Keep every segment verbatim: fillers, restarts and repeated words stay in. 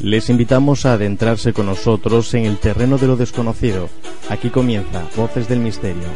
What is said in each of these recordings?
Les invitamos a adentrarse con nosotros en el terreno de lo desconocido. Aquí comienza Voces del Misterio.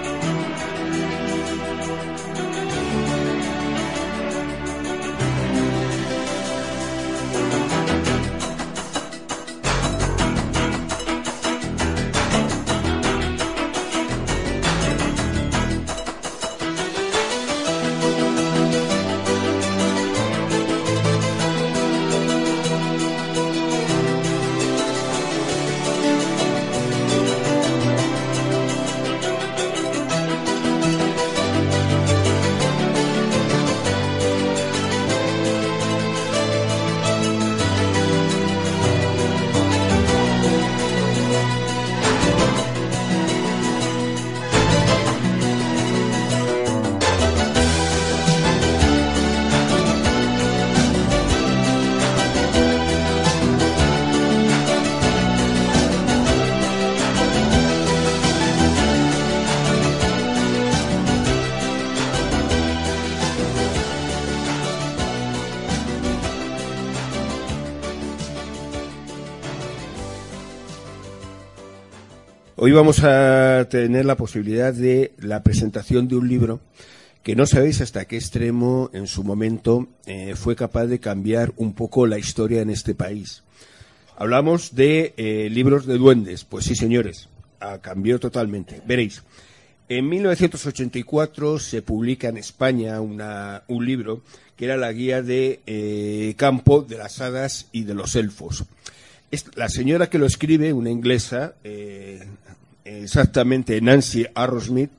Hoy vamos a tener la posibilidad de la presentación de un libro que no sabéis hasta qué extremo en su momento eh, fue capaz de cambiar un poco la historia en este país. Hablamos de eh, libros de duendes. Pues sí, señores, ah, cambió totalmente. Veréis, en mil novecientos ochenta y cuatro se publica en España una, un libro que era la guía de eh, campo de las hadas y de los elfos. La señora que lo escribe, una inglesa, eh, exactamente Nancy Arrowsmith,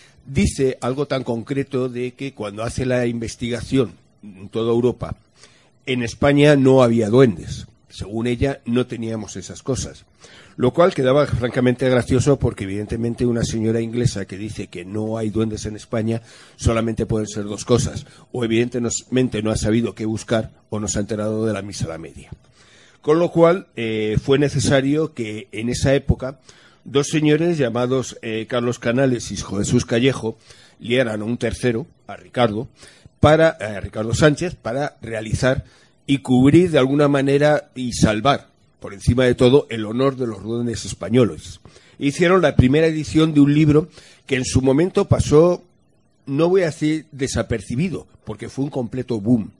dice algo tan concreto de que cuando hace la investigación en toda Europa, en España no había duendes. Según ella, no teníamos esas cosas. Lo cual quedaba francamente gracioso porque evidentemente una señora inglesa que dice que no hay duendes en España solamente pueden ser dos cosas. O evidentemente no ha sabido qué buscar o no se ha enterado de la misa a la media. Con lo cual, eh, fue necesario que en esa época dos señores llamados eh, Carlos Canales y Jesús Callejo liaran a un tercero, a Ricardo, para, eh, a Ricardo Sánchez, para realizar y cubrir de alguna manera y salvar, por encima de todo, el honor de los duendes españoles. Hicieron la primera edición de un libro que en su momento pasó, no voy a decir desapercibido, porque fue un completo boom.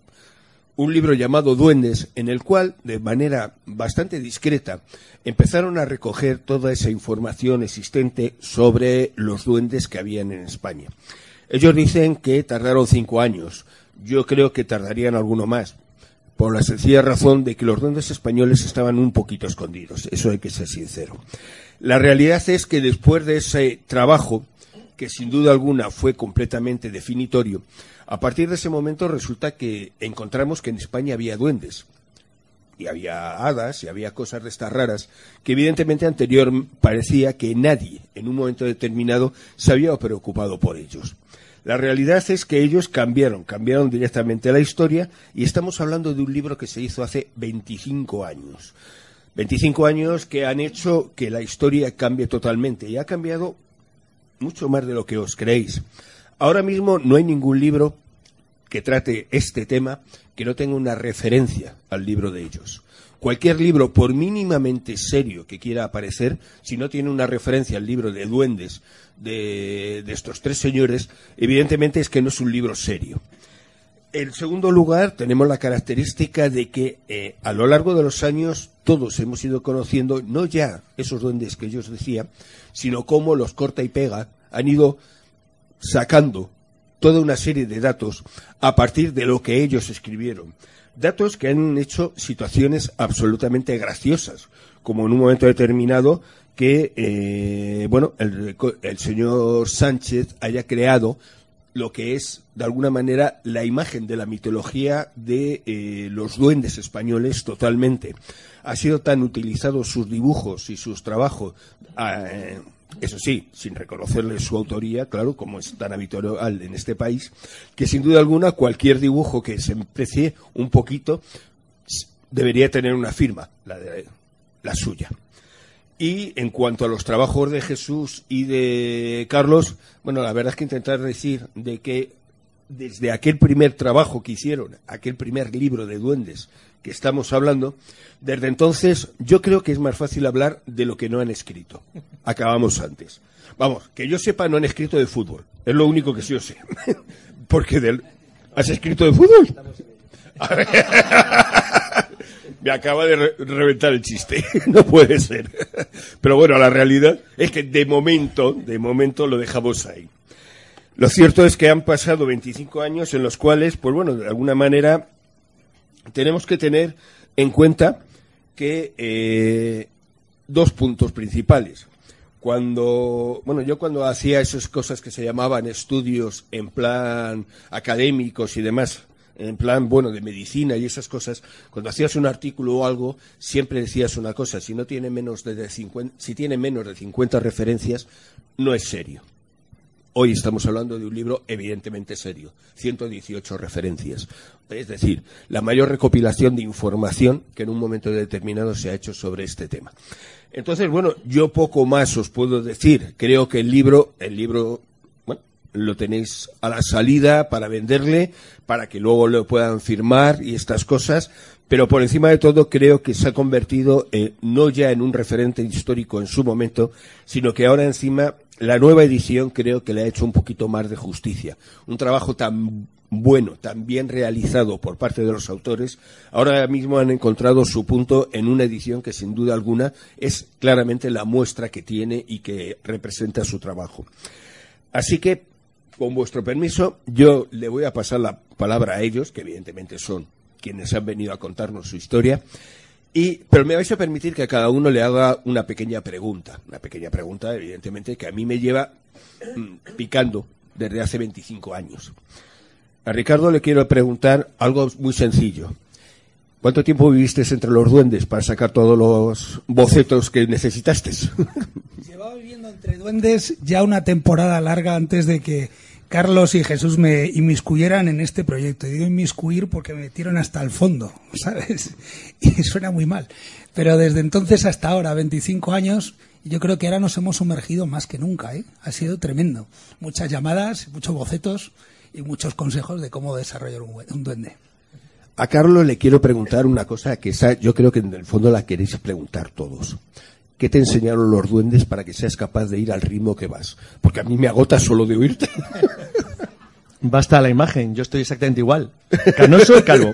Un libro llamado Duendes, en el cual, de manera bastante discreta, empezaron a recoger toda esa información existente sobre los duendes que habían en España. Ellos dicen que tardaron cinco años. Yo creo que tardarían alguno más, por la sencilla razón de que los duendes españoles estaban un poquito escondidos. Eso hay que ser sincero. La realidad es que después de ese trabajo, que sin duda alguna fue completamente definitorio, a partir de ese momento resulta que encontramos que en España había duendes, y había hadas, y había cosas de estas raras, que evidentemente anterior parecía que nadie, en un momento determinado, se había preocupado por ellos. La realidad es que ellos cambiaron, cambiaron directamente la historia, y estamos hablando de un libro que se hizo hace veinticinco años. veinticinco años que han hecho que la historia cambie totalmente, y ha cambiado mucho más de lo que os creéis. Ahora mismo no hay ningún libro que trate este tema que no tenga una referencia al libro de ellos. Cualquier libro, por mínimamente serio que quiera aparecer, si no tiene una referencia al libro de duendes de, de estos tres señores, evidentemente es que no es un libro serio. En segundo lugar, tenemos la característica de que eh, a lo largo de los años todos hemos ido conociendo, no ya esos duendes que yo os decía, sino cómo los corta y pega han ido sacando toda una serie de datos a partir de lo que ellos escribieron. Datos que han hecho situaciones absolutamente graciosas, como en un momento determinado que, eh, bueno, el, el señor Sánchez haya creado lo que es, de alguna manera, la imagen de la mitología de eh, los duendes españoles totalmente. Ha sido tan utilizados sus dibujos y sus trabajos, eh, eso sí, sin reconocerle su autoría, claro, como es tan habitual en este país, que sin duda alguna cualquier dibujo que se emprecie un poquito debería tener una firma, la, de, la suya. Y en cuanto a los trabajos de Jesús y de Carlos, bueno, la verdad es que intentar decir de que desde aquel primer trabajo que hicieron, aquel primer libro de duendes que estamos hablando, desde entonces yo creo que es más fácil hablar de lo que no han escrito. Acabamos antes. Vamos, que yo sepa, no han escrito de fútbol. Es lo único que sí yo sé. Porque del... ¿Has escrito de fútbol? Me acaba de re reventar el chiste. No puede ser. Pero bueno, la realidad es que de momento, de momento lo dejamos ahí. Lo cierto es que han pasado veinticinco años en los cuales, pues bueno, de alguna manera tenemos que tener en cuenta que eh, dos puntos principales. Cuando, bueno, yo cuando hacía esas cosas que se llamaban estudios en plan académicos y demás, en plan, bueno, de medicina y esas cosas, cuando hacías un artículo o algo, siempre decías una cosa: si no tiene menos de cincuenta, si tiene menos de cincuenta referencias, no es serio. Hoy estamos hablando de un libro evidentemente serio, ciento dieciocho referencias. Es decir, la mayor recopilación de información que en un momento determinado se ha hecho sobre este tema. Entonces, bueno, yo poco más os puedo decir. Creo que el libro, el libro, bueno, lo tenéis a la salida para venderle, para que luego lo puedan firmar y estas cosas. Pero por encima de todo creo que se ha convertido eh, no ya en un referente histórico en su momento, sino que ahora encima la nueva edición creo que le ha hecho un poquito más de justicia. Un trabajo tan bueno, tan bien realizado por parte de los autores, ahora mismo han encontrado su punto en una edición que sin duda alguna es claramente la muestra que tiene y que representa su trabajo. Así que, con vuestro permiso, yo le voy a pasar la palabra a ellos, que evidentemente son quienes han venido a contarnos su historia, y, pero me vais a permitir que a cada uno le haga una pequeña pregunta, una pequeña pregunta, evidentemente, que a mí me lleva mmm, picando desde hace veinticinco años. A Ricardo le quiero preguntar algo muy sencillo. ¿Cuánto tiempo viviste entre los duendes para sacar todos los bocetos que necesitaste? Llevaba viviendo entre duendes ya una temporada larga antes de que Carlos y Jesús me inmiscuyeran en este proyecto. Y digo inmiscuir porque me metieron hasta el fondo, ¿sabes? Y suena muy mal. Pero desde entonces hasta ahora, veinticinco años, yo creo que ahora nos hemos sumergido más que nunca, ¿eh? Ha sido tremendo. Muchas llamadas, muchos bocetos y muchos consejos de cómo desarrollar un, un duende. A Carlos le quiero preguntar una cosa que esa, yo creo que en el fondo la queréis preguntar todos. ¿Qué te enseñaron los duendes para que seas capaz de ir al ritmo que vas? Porque a mí me agota solo de oírte. Basta la imagen, yo estoy exactamente igual. Canoso y calvo.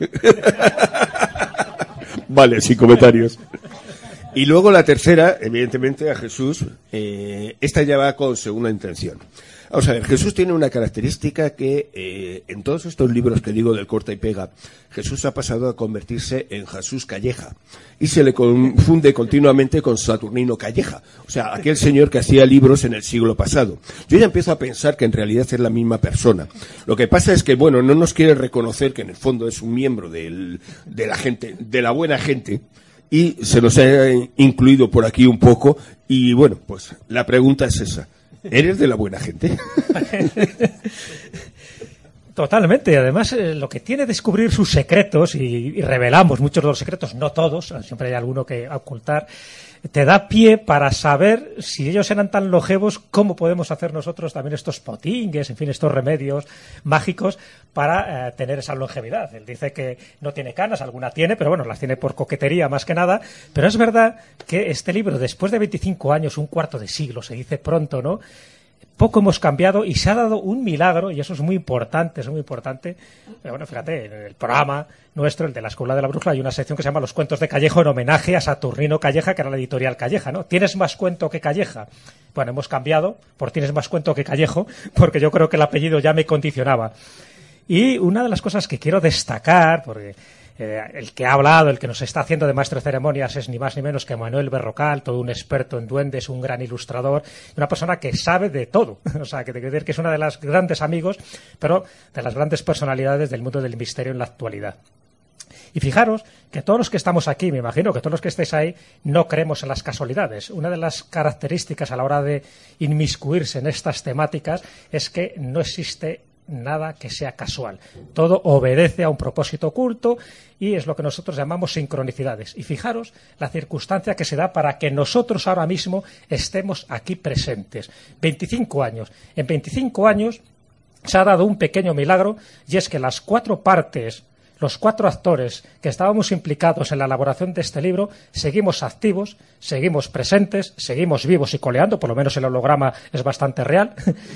Vale, sin comentarios. Y luego la tercera, evidentemente, a Jesús. Eh, esta ya va con segunda intención. Vamos a ver, Jesús tiene una característica que eh, en todos estos libros que digo del corta y pega, Jesús ha pasado a convertirse en Jesús Calleja y se le confunde continuamente con Saturnino Calleja, o sea, aquel señor que hacía libros en el siglo pasado. Yo ya empiezo a pensar que en realidad es la misma persona. Lo que pasa es que, bueno, no nos quiere reconocer que en el fondo es un miembro del, de la gente, de la buena gente, y se nos ha incluido por aquí un poco, y bueno, pues la pregunta es esa. ¿Eres de la buena gente? Totalmente, y además eh, lo que tiene descubrir sus secretos, y, y revelamos muchos de los secretos, no todos, siempre hay alguno que ocultar, te da pie para saber si ellos eran tan longevos, cómo podemos hacer nosotros también estos potingues, en fin, estos remedios mágicos para eh, tener esa longevidad. Él dice que no tiene canas, alguna tiene, pero bueno, las tiene por coquetería más que nada. Pero es verdad que este libro, después de veinticinco años, un cuarto de siglo, se dice pronto, ¿no?, poco hemos cambiado y se ha dado un milagro, y eso es muy importante, es muy importante. Pero bueno, fíjate, en el programa nuestro, el de la Escuela de la Brújula, hay una sección que se llama Los Cuentos de Callejo, en homenaje a Saturnino Calleja, que era la editorial Calleja, ¿no? ¿Tienes más cuento que Calleja? Bueno, hemos cambiado por Tienes más cuento que Callejo, porque yo creo que el apellido ya me condicionaba. Y una de las cosas que quiero destacar, porque Eh, el que ha hablado, el que nos está haciendo de maestro de ceremonias es ni más ni menos que Manuel Berrocal, todo un experto en duendes, un gran ilustrador, una persona que sabe de todo. O sea, que te quiero decir que es una de las grandes amigos, pero de las grandes personalidades del mundo del misterio en la actualidad. Y fijaros que todos los que estamos aquí, me imagino que todos los que estáis ahí, no creemos en las casualidades. Una de las características a la hora de inmiscuirse en estas temáticas es que no existe nada que sea casual. Todo obedece a un propósito oculto y es lo que nosotros llamamos sincronicidades. Y fijaros la circunstancia que se da para que nosotros ahora mismo estemos aquí presentes. veinticinco años. En veinticinco años se ha dado un pequeño milagro, y es que las cuatro partes, los cuatro actores que estábamos implicados en la elaboración de este libro, seguimos activos, seguimos presentes, seguimos vivos y coleando, por lo menos el holograma es bastante real,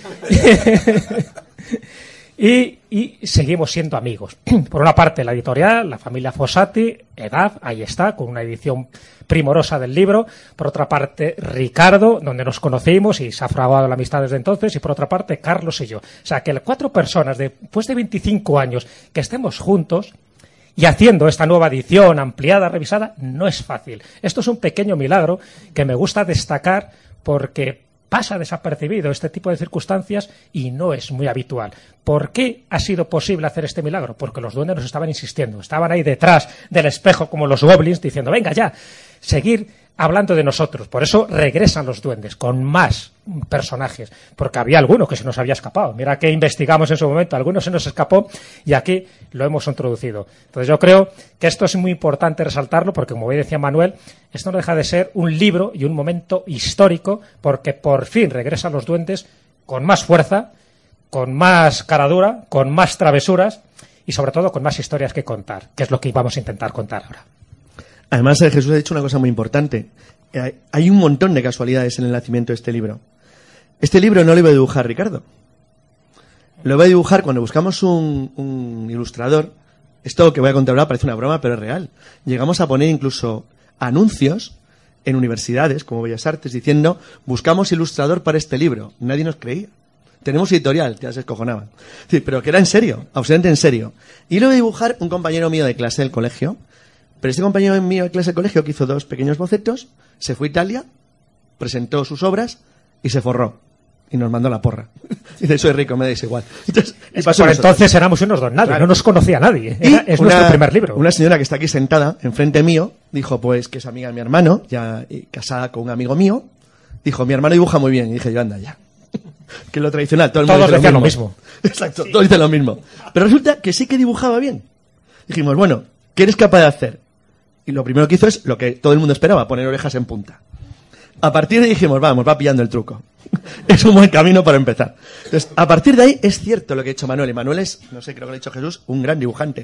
y, y seguimos siendo amigos. Por una parte, la editorial, la familia Fossati, Edad, ahí está, con una edición primorosa del libro. Por otra parte, Ricardo, donde nos conocimos y se ha fraguado la amistad desde entonces. Y por otra parte, Carlos y yo. O sea, que cuatro personas, después de veinticinco años, que estemos juntos y haciendo esta nueva edición ampliada, revisada, no es fácil. Esto es un pequeño milagro que me gusta destacar porque pasa desapercibido este tipo de circunstancias y no es muy habitual. ¿Por qué ha sido posible hacer este milagro? Porque los duendes nos estaban insistiendo, estaban ahí detrás del espejo como los goblins diciendo, venga ya, seguir hablando de nosotros. Por eso regresan los duendes con más personajes, porque había alguno que se nos había escapado. Mira que investigamos en su momento, alguno se nos escapó y aquí lo hemos introducido. Entonces yo creo que esto es muy importante resaltarlo porque, como decía Manuel, esto no deja de ser un libro y un momento histórico, porque por fin regresan los duendes con más fuerza, con más caradura, con más travesuras y sobre todo con más historias que contar, que es lo que vamos a intentar contar ahora. Además, Jesús ha dicho una cosa muy importante. Hay un montón de casualidades en el nacimiento de este libro. Este libro no lo iba a dibujar Ricardo. Lo iba a dibujar cuando buscamos un, un ilustrador. Esto que voy a contar ahora parece una broma, pero es real. Llegamos a poner incluso anuncios en universidades, como Bellas Artes, diciendo, buscamos ilustrador para este libro. Nadie nos creía. Tenemos editorial, ya se escojonaban. Sí, pero que era en serio, absolutamente en serio. Y lo iba a dibujar un compañero mío de clase del colegio. Pero este compañero mío de clase de colegio que hizo dos pequeños bocetos, se fue a Italia, presentó sus obras y se forró. Y nos mandó la porra. Dice, soy rico, me dais igual. Entonces, y pasó por entonces éramos unos don nadie, claro. No nos conocía nadie. Era, es una, nuestro primer libro. Una señora que está aquí sentada, enfrente mío, dijo, pues, que es amiga de mi hermano, ya casada con un amigo mío, dijo, mi hermano dibuja muy bien. Y dije, yo, anda ya. Que lo tradicional, todo el mundo todos dice decían lo mismo. mismo. Exacto, sí. Todos dicen lo mismo. Pero resulta que sí que dibujaba bien. Dijimos, bueno, ¿qué eres capaz de hacer? Y lo primero que hizo es lo que todo el mundo esperaba, poner orejas en punta. A partir de ahí dijimos, vamos, va pillando el truco. Es un buen camino para empezar. Entonces, a partir de ahí es cierto lo que ha hecho Manuel. Y Manuel es, no sé, creo que lo ha dicho Jesús, un gran dibujante.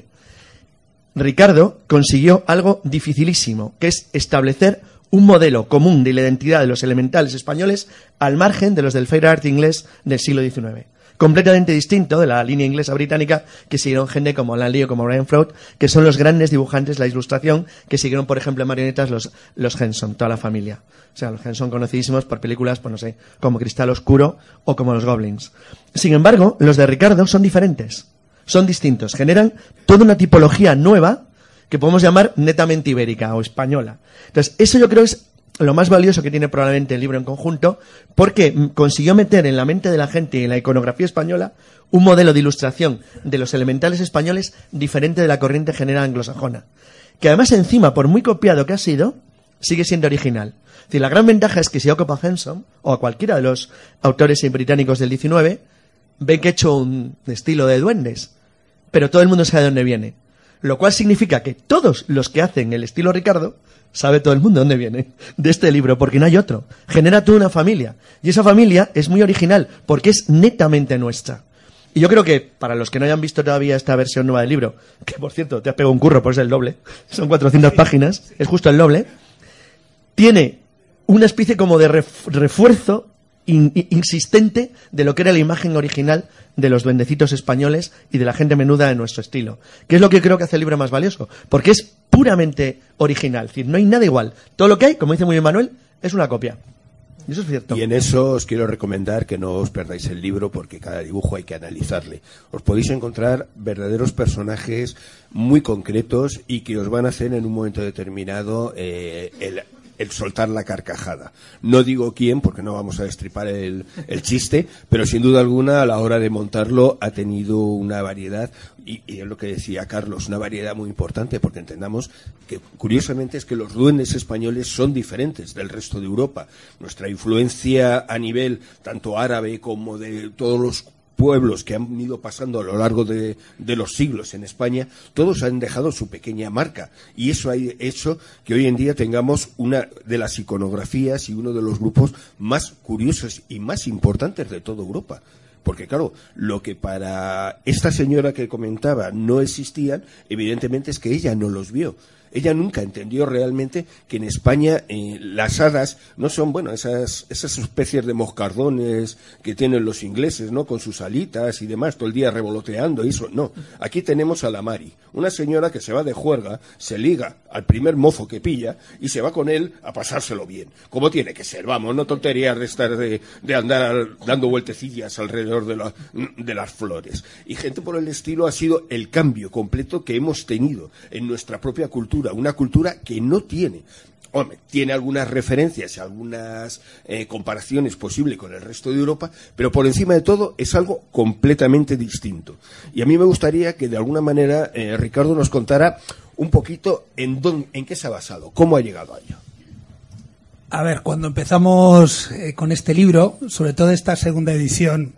Ricardo consiguió algo dificilísimo, que es establecer un modelo común de la identidad de los elementales españoles al margen de los del Fair Art inglés del siglo diecinueve. Completamente distinto de la línea inglesa británica que siguieron gente como Alan Lee o como Brian Froud, que son los grandes dibujantes de la ilustración que siguieron, por ejemplo, en marionetas los, los Henson, toda la familia. O sea, los Henson conocidísimos por películas, pues no sé, como Cristal Oscuro o como Los Goblins. Sin embargo, los de Ricardo son diferentes, son distintos, generan toda una tipología nueva que podemos llamar netamente ibérica o española. Entonces, eso yo creo es lo más valioso que tiene probablemente el libro en conjunto, porque consiguió meter en la mente de la gente y en la iconografía española un modelo de ilustración de los elementales españoles diferente de la corriente general anglosajona, que además encima, por muy copiado que ha sido, sigue siendo original. Es decir, la gran ventaja es que si ocupa a Henson o a cualquiera de los autores británicos del diecinueve, ve que ha hecho un estilo de duendes, pero todo el mundo sabe de dónde viene. Lo cual significa que todos los que hacen el estilo Ricardo, sabe todo el mundo dónde viene de este libro, porque no hay otro. Genera toda una familia. Y esa familia es muy original, porque es netamente nuestra. Y yo creo que, para los que no hayan visto todavía esta versión nueva del libro, que por cierto, te has pegado un curro, pues es el doble, son cuatrocientas páginas, es justo el doble, tiene una especie como de refuerzo in, insistente de lo que era la imagen original de los duendecitos españoles y de la gente menuda de nuestro estilo. Que es lo que creo que hace el libro más valioso, porque es puramente original, es decir, no hay nada igual. Todo lo que hay, como dice muy bien Manuel, es una copia. Y eso es cierto. Y en eso os quiero recomendar que no os perdáis el libro, porque cada dibujo hay que analizarle. Os podéis encontrar verdaderos personajes muy concretos y que os van a hacer en un momento determinado eh, el... el soltar la carcajada. No digo quién, porque no vamos a destripar el, el chiste, pero sin duda alguna a la hora de montarlo ha tenido una variedad, y, y es lo que decía Carlos, una variedad muy importante, porque entendamos que curiosamente es que los duendes españoles son diferentes del resto de Europa. Nuestra influencia a nivel tanto árabe como de todos los pueblos que han ido pasando a lo largo de, de los siglos en España, todos han dejado su pequeña marca, y eso ha hecho que hoy en día tengamos una de las iconografías y uno de los grupos más curiosos y más importantes de toda Europa, porque claro, lo que para esta señora que comentaba no existían, evidentemente es que ella no los vio. Ella nunca entendió realmente que en España eh, las hadas no son, bueno, esas, esas especies de moscardones que tienen los ingleses, ¿no? Con sus alitas y demás, todo el día revoloteando y eso. No, aquí tenemos a la Mari, una señora que se va de juerga, se liga al primer mozo que pilla y se va con él a pasárselo bien. Como tiene que ser, vamos, no tonterías de estar de, de andar al, dando vueltecillas alrededor de, la, de las flores. Y gente por el estilo ha sido el cambio completo que hemos tenido en nuestra propia cultura. Una cultura que no tiene, hombre, tiene algunas referencias, algunas eh, comparaciones posibles con el resto de Europa, pero por encima de todo es algo completamente distinto. Y a mí me gustaría que de alguna manera eh, Ricardo nos contara un poquito en, dónde, en qué se ha basado, cómo ha llegado a ello. A ver, cuando empezamos eh, con este libro, sobre todo esta segunda edición,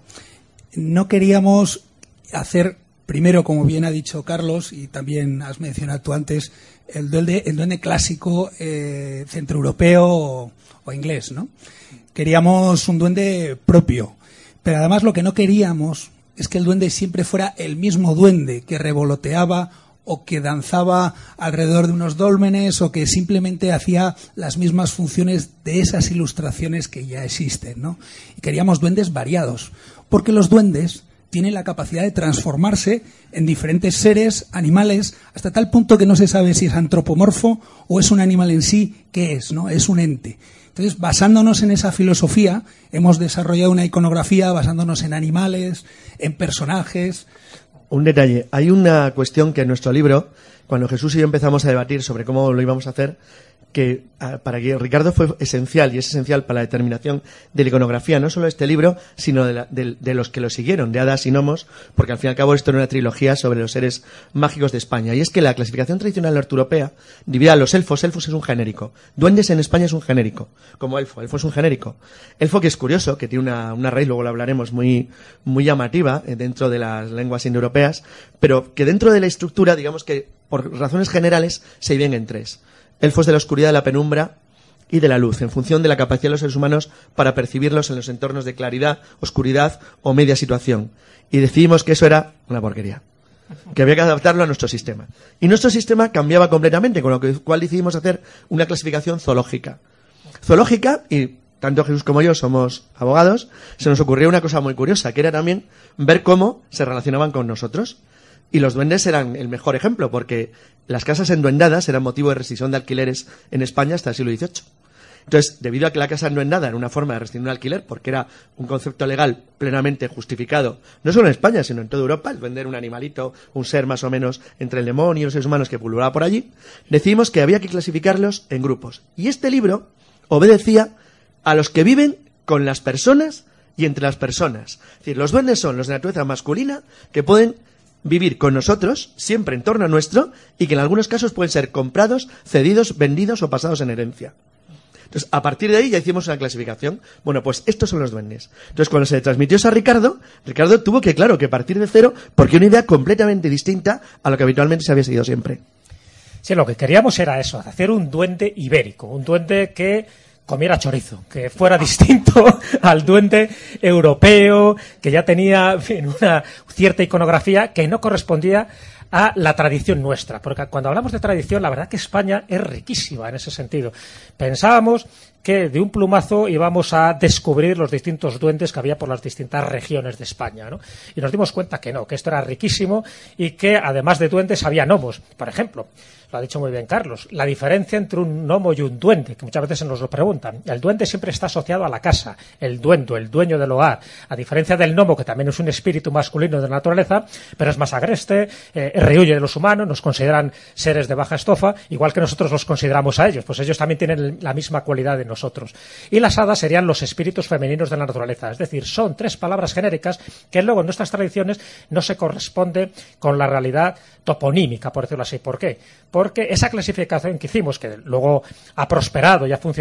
no queríamos hacer, primero, como bien ha dicho Carlos, y también has mencionado tú antes, el duende, el duende clásico eh, centroeuropeo o, o inglés, ¿no? Queríamos un duende propio, pero además lo que no queríamos es que el duende siempre fuera el mismo duende que revoloteaba o que danzaba alrededor de unos dólmenes o que simplemente hacía las mismas funciones de esas ilustraciones que ya existen, ¿no? Y queríamos duendes variados, porque los duendes tienen la capacidad de transformarse en diferentes seres, animales, hasta tal punto que no se sabe si es antropomorfo o es un animal en sí, ¿qué es? ¿No? Es un ente. Entonces, basándonos en esa filosofía, hemos desarrollado una iconografía basándonos en animales, en personajes. Un detalle, hay una cuestión que en nuestro libro, cuando Jesús y yo empezamos a debatir sobre cómo lo íbamos a hacer, que para que Ricardo fue esencial y es esencial para la determinación de la iconografía, no solo de este libro, sino de, la, de, de los que lo siguieron, de hadas y gnomos, porque al fin y al cabo esto era una trilogía sobre los seres mágicos de España. Y es que la clasificación tradicional norteuropea divide a los elfos, elfos es un genérico, duendes en España es un genérico, como elfo, elfo es un genérico. Elfo, que es curioso, que tiene una, una raíz, luego lo hablaremos, muy, muy llamativa dentro de las lenguas indoeuropeas, pero que dentro de la estructura, digamos que por razones generales, se dividen en tres. Elfos de la oscuridad, de la penumbra y de la luz, en función de la capacidad de los seres humanos para percibirlos en los entornos de claridad, oscuridad o media situación. Y decidimos que eso era una porquería, que había que adaptarlo a nuestro sistema. Y nuestro sistema cambiaba completamente, con lo cual decidimos hacer una clasificación zoológica. Zoológica, y tanto Jesús como yo somos abogados, se nos ocurrió una cosa muy curiosa, que era también ver cómo se relacionaban con nosotros. Y los duendes eran el mejor ejemplo, porque las casas enduendadas eran motivo de rescisión de alquileres en España hasta el siglo dieciocho. Entonces, debido a que la casa enduendada era una forma de rescindir un alquiler, porque era un concepto legal plenamente justificado, no solo en España, sino en toda Europa, el vender un animalito, un ser más o menos entre el demonio y los seres humanos que pululaba por allí, decidimos que había que clasificarlos en grupos. Y este libro obedecía a los que viven con las personas y entre las personas. Es decir, los duendes son los de naturaleza masculina que pueden vivir con nosotros, siempre en torno a nuestro, y que en algunos casos pueden ser comprados, cedidos, vendidos o pasados en herencia. Entonces, a partir de ahí ya hicimos una clasificación. Bueno, pues estos son los duendes. Entonces, cuando se le transmitió eso a Ricardo, Ricardo tuvo que, claro, que partir de cero, porque una idea completamente distinta a lo que habitualmente se había seguido siempre. Sí, lo que queríamos era eso, hacer un duende ibérico, un duende que comiera chorizo, que fuera distinto al duende europeo, que ya tenía, en fin, una cierta iconografía que no correspondía a la tradición nuestra, porque cuando hablamos de tradición, la verdad que España es riquísima en ese sentido. Pensábamos que de un plumazo íbamos a descubrir los distintos duendes que había por las distintas regiones de España, ¿no? Y nos dimos cuenta que no, que esto era riquísimo y que además de duendes había gnomos. Por ejemplo, lo ha dicho muy bien Carlos, la diferencia entre un gnomo y un duende, que muchas veces se nos lo preguntan. El duende siempre está asociado a la casa, el duendo, el dueño del hogar, a diferencia del gnomo, que también es un espíritu masculino de la naturaleza, pero es más agreste, eh, rehuye de los humanos, nos consideran seres de baja estofa, igual que nosotros los consideramos a ellos, pues ellos también tienen la misma cualidad de nosotros. Y las hadas serían los espíritus femeninos de la naturaleza, es decir, son tres palabras genéricas que luego en nuestras tradiciones no se corresponde con la realidad toponímica, por decirlo así. ¿Por qué? Porque esa clasificación que hicimos, que luego ha prosperado y ha funcionado para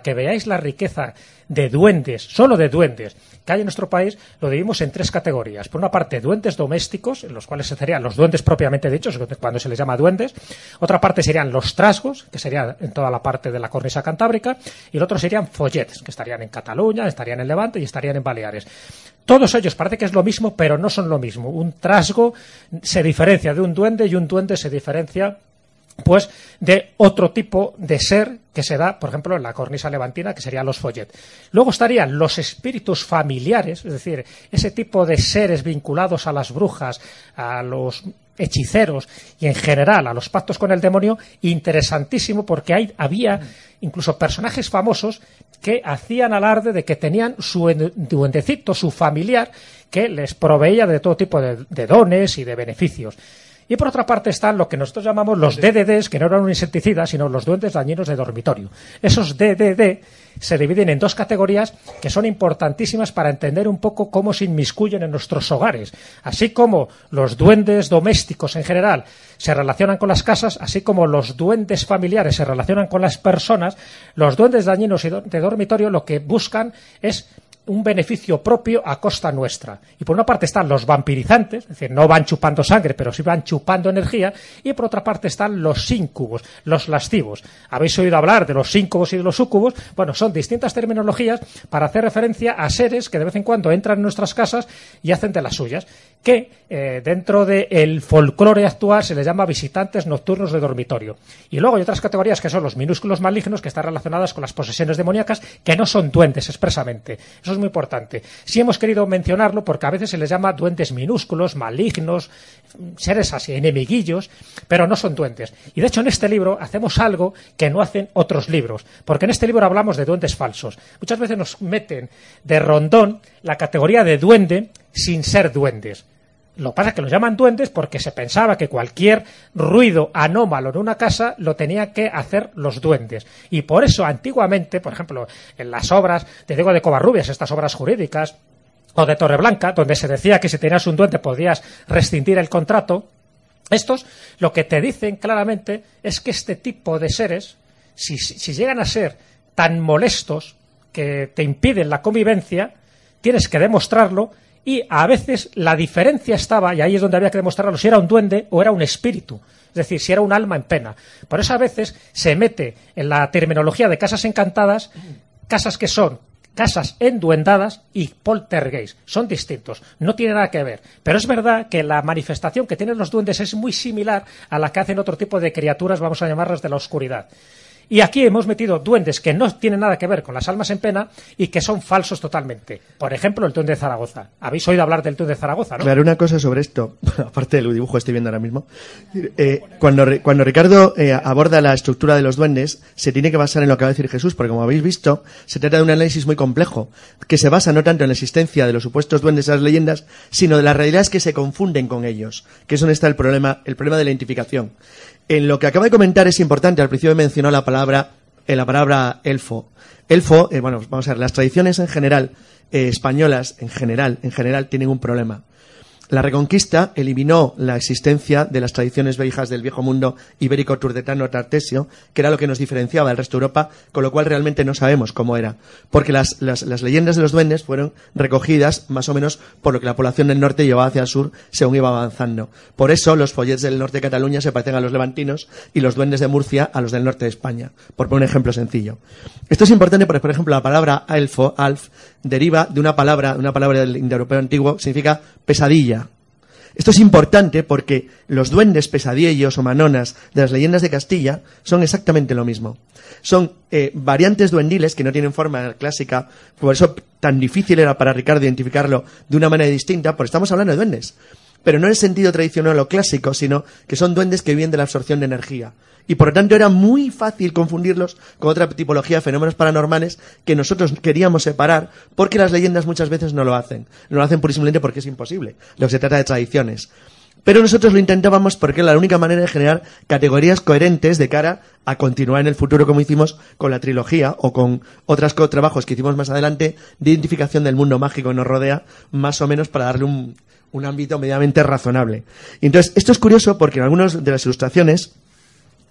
que veáis la riqueza de duendes, solo de duendes, que hay en nuestro país, lo dividimos en tres categorías. Por una parte, duendes domésticos, en los cuales serían los duendes propiamente dichos, cuando se les llama duendes. Otra parte serían los trasgos, que serían en toda la parte de la cornisa cantábrica. Y el otro serían follets, que estarían en Cataluña, estarían en Levante y estarían en Baleares. Todos ellos parece que es lo mismo, pero no son lo mismo. Un trasgo se diferencia de un duende y un duende se diferencia pues de otro tipo de ser que se da, por ejemplo, en la cornisa levantina, que serían los follet. Luego estarían los espíritus familiares, es decir, ese tipo de seres vinculados a las brujas, a los hechiceros y en general a los pactos con el demonio, interesantísimo porque hay, había incluso personajes famosos que hacían alarde de que tenían su duendecito, su familiar, que les proveía de todo tipo de, de dones y de beneficios. Y por otra parte están lo que nosotros llamamos los D D Ds, que no eran un insecticida, sino los duendes dañinos de dormitorio. Esos D D D se dividen en dos categorías que son importantísimas para entender un poco cómo se inmiscuyen en nuestros hogares. Así como los duendes domésticos en general se relacionan con las casas, así como los duendes familiares se relacionan con las personas, los duendes dañinos de dormitorio lo que buscan es un beneficio propio a costa nuestra. Y por una parte están los vampirizantes, es decir, no van chupando sangre, pero sí van chupando energía, y por otra parte están los íncubos, los lascivos. ¿Habéis oído hablar de los íncubos y de los súcubos? Bueno, son distintas terminologías para hacer referencia a seres que de vez en cuando entran en nuestras casas y hacen de las suyas, que eh, dentro del folclore actual se les llama visitantes nocturnos de dormitorio. Y luego hay otras categorías que son los minúsculos malignos, que están relacionadas con las posesiones demoníacas, que no son duendes expresamente. Eso es muy importante. Sí hemos querido mencionarlo porque a veces se les llama duendes minúsculos, malignos, seres así, enemiguillos, pero no son duendes. Y de hecho en este libro hacemos algo que no hacen otros libros, porque en este libro hablamos de duendes falsos. Muchas veces nos meten de rondón la categoría de duende sin ser duendes. Lo que pasa es que los llaman duendes porque se pensaba que cualquier ruido anómalo en una casa lo tenían que hacer los duendes. Y por eso antiguamente, por ejemplo, en las obras de Diego de Covarrubias, estas obras jurídicas, o de Torreblanca, donde se decía que si tenías un duende podías rescindir el contrato, estos lo que te dicen claramente es que este tipo de seres, si, si llegan a ser tan molestos que te impiden la convivencia, tienes que demostrarlo. Y a veces la diferencia estaba, y ahí es donde había que demostrarlo, si era un duende o era un espíritu, es decir, si era un alma en pena. Por eso a veces se mete en la terminología de casas encantadas, casas que son casas enduendadas y poltergeist. Son distintos, no tiene nada que ver. Pero es verdad que la manifestación que tienen los duendes es muy similar a la que hacen otro tipo de criaturas, vamos a llamarlas de la oscuridad. Y aquí hemos metido duendes que no tienen nada que ver con las almas en pena y que son falsos totalmente. Por ejemplo, el duende de Zaragoza. ¿Habéis oído hablar del duende de Zaragoza, no? Claro, una cosa sobre esto, aparte del dibujo que estoy viendo ahora mismo. Eh, cuando, cuando Ricardo eh, aborda la estructura de los duendes, se tiene que basar en lo que va a decir Jesús, porque como habéis visto, se trata de un análisis muy complejo, que se basa no tanto en la existencia de los supuestos duendes y las leyendas, sino de las realidades que se confunden con ellos, que es donde está el problema, el problema de la identificación. En lo que acaba de comentar es importante, al principio mencionó la palabra, eh, la palabra elfo. Elfo, eh, bueno, vamos a ver, las tradiciones en general, eh, españolas, en general, en general, tienen un problema. La Reconquista eliminó la existencia de las tradiciones viejas del viejo mundo ibérico, turdetano, tartesio, que era lo que nos diferenciaba del resto de Europa, con lo cual realmente no sabemos cómo era. Porque las, las, las leyendas de los duendes fueron recogidas más o menos por lo que la población del norte llevaba hacia el sur según iba avanzando. Por eso los follets del norte de Cataluña se parecen a los levantinos y los duendes de Murcia a los del norte de España, por poner un ejemplo sencillo. Esto es importante porque, por ejemplo, la palabra elfo, alf, deriva de una palabra, una palabra del indoeuropeo antiguo, significa pesadilla. Esto es importante porque los duendes, pesadillos o manonas de las leyendas de Castilla son exactamente lo mismo. Son eh, variantes duendiles que no tienen forma clásica, por eso tan difícil era para Ricardo identificarlo de una manera distinta, porque estamos hablando de duendes. Pero no en el sentido tradicional o clásico, sino que son duendes que viven de la absorción de energía. Y por lo tanto era muy fácil confundirlos con otra tipología de fenómenos paranormales que nosotros queríamos separar, porque las leyendas muchas veces no lo hacen. No lo hacen pura y simplemente porque es imposible. Lo que se trata de tradiciones. Pero nosotros lo intentábamos porque era la única manera de generar categorías coherentes de cara a continuar en el futuro, como hicimos con la trilogía o con otros trabajos que hicimos más adelante de identificación del mundo mágico que nos rodea, más o menos para darle un, un ámbito medianamente razonable. Y entonces, esto es curioso porque en algunas de las ilustraciones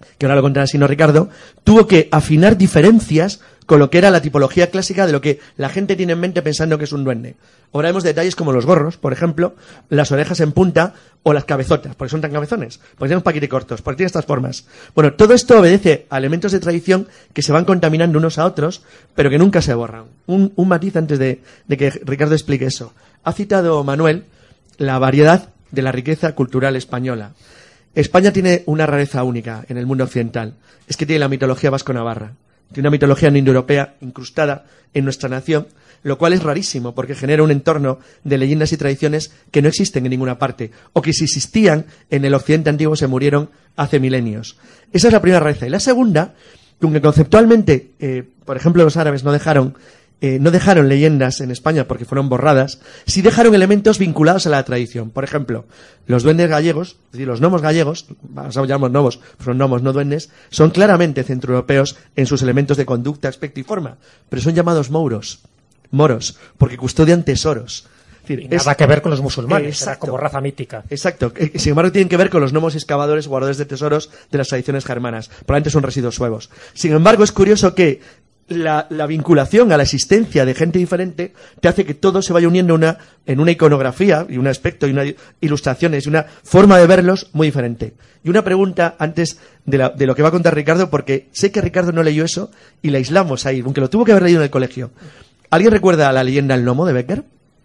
que ahora lo contará sino Ricardo, tuvo que afinar diferencias con lo que era la tipología clásica de lo que la gente tiene en mente pensando que es un duende. Ahora vemos detalles como los gorros, por ejemplo, las orejas en punta o las cabezotas, porque son tan cabezones, porque tienen paquete cortos, porque tienen estas formas. Bueno, todo esto obedece a elementos de tradición que se van contaminando unos a otros, pero que nunca se borran. Un, un matiz antes de, de que Ricardo explique eso. Ha citado Manuel la variedad de la riqueza cultural española. España tiene una rareza única en el mundo occidental. Es que tiene la mitología vasco-navarra. Tiene una mitología no indoeuropea incrustada en nuestra nación, lo cual es rarísimo porque genera un entorno de leyendas y tradiciones que no existen en ninguna parte, o que si existían en el occidente antiguo se murieron hace milenios. Esa es la primera rareza. Y la segunda, aunque conceptualmente, eh, por ejemplo, los árabes no dejaron Eh, no dejaron leyendas en España porque fueron borradas, sí dejaron elementos vinculados a la tradición. Por ejemplo, los duendes gallegos, es decir, los gnomos gallegos, vamos a llamarlos gnomos, son gnomos, no duendes, son claramente centroeuropeos en sus elementos de conducta, aspecto y forma, pero son llamados mouros, moros, porque custodian tesoros. Es decir, y nada es, que ver con los musulmanes, exacto, era como raza mítica. Exacto. Sin embargo, tienen que ver con los gnomos excavadores, guardadores de tesoros de las tradiciones germanas. Probablemente son residuos suevos. Sin embargo, es curioso que La, la vinculación a la existencia de gente diferente te hace que todo se vaya uniendo una, en una iconografía y un aspecto y unas ilustraciones y una forma de verlos muy diferente. Y una pregunta antes de, la, de lo que va a contar Ricardo, porque sé que Ricardo no leyó eso y la aislamos ahí, aunque lo tuvo que haber leído en el colegio. ¿Alguien recuerda la leyenda del gnomo de Becker?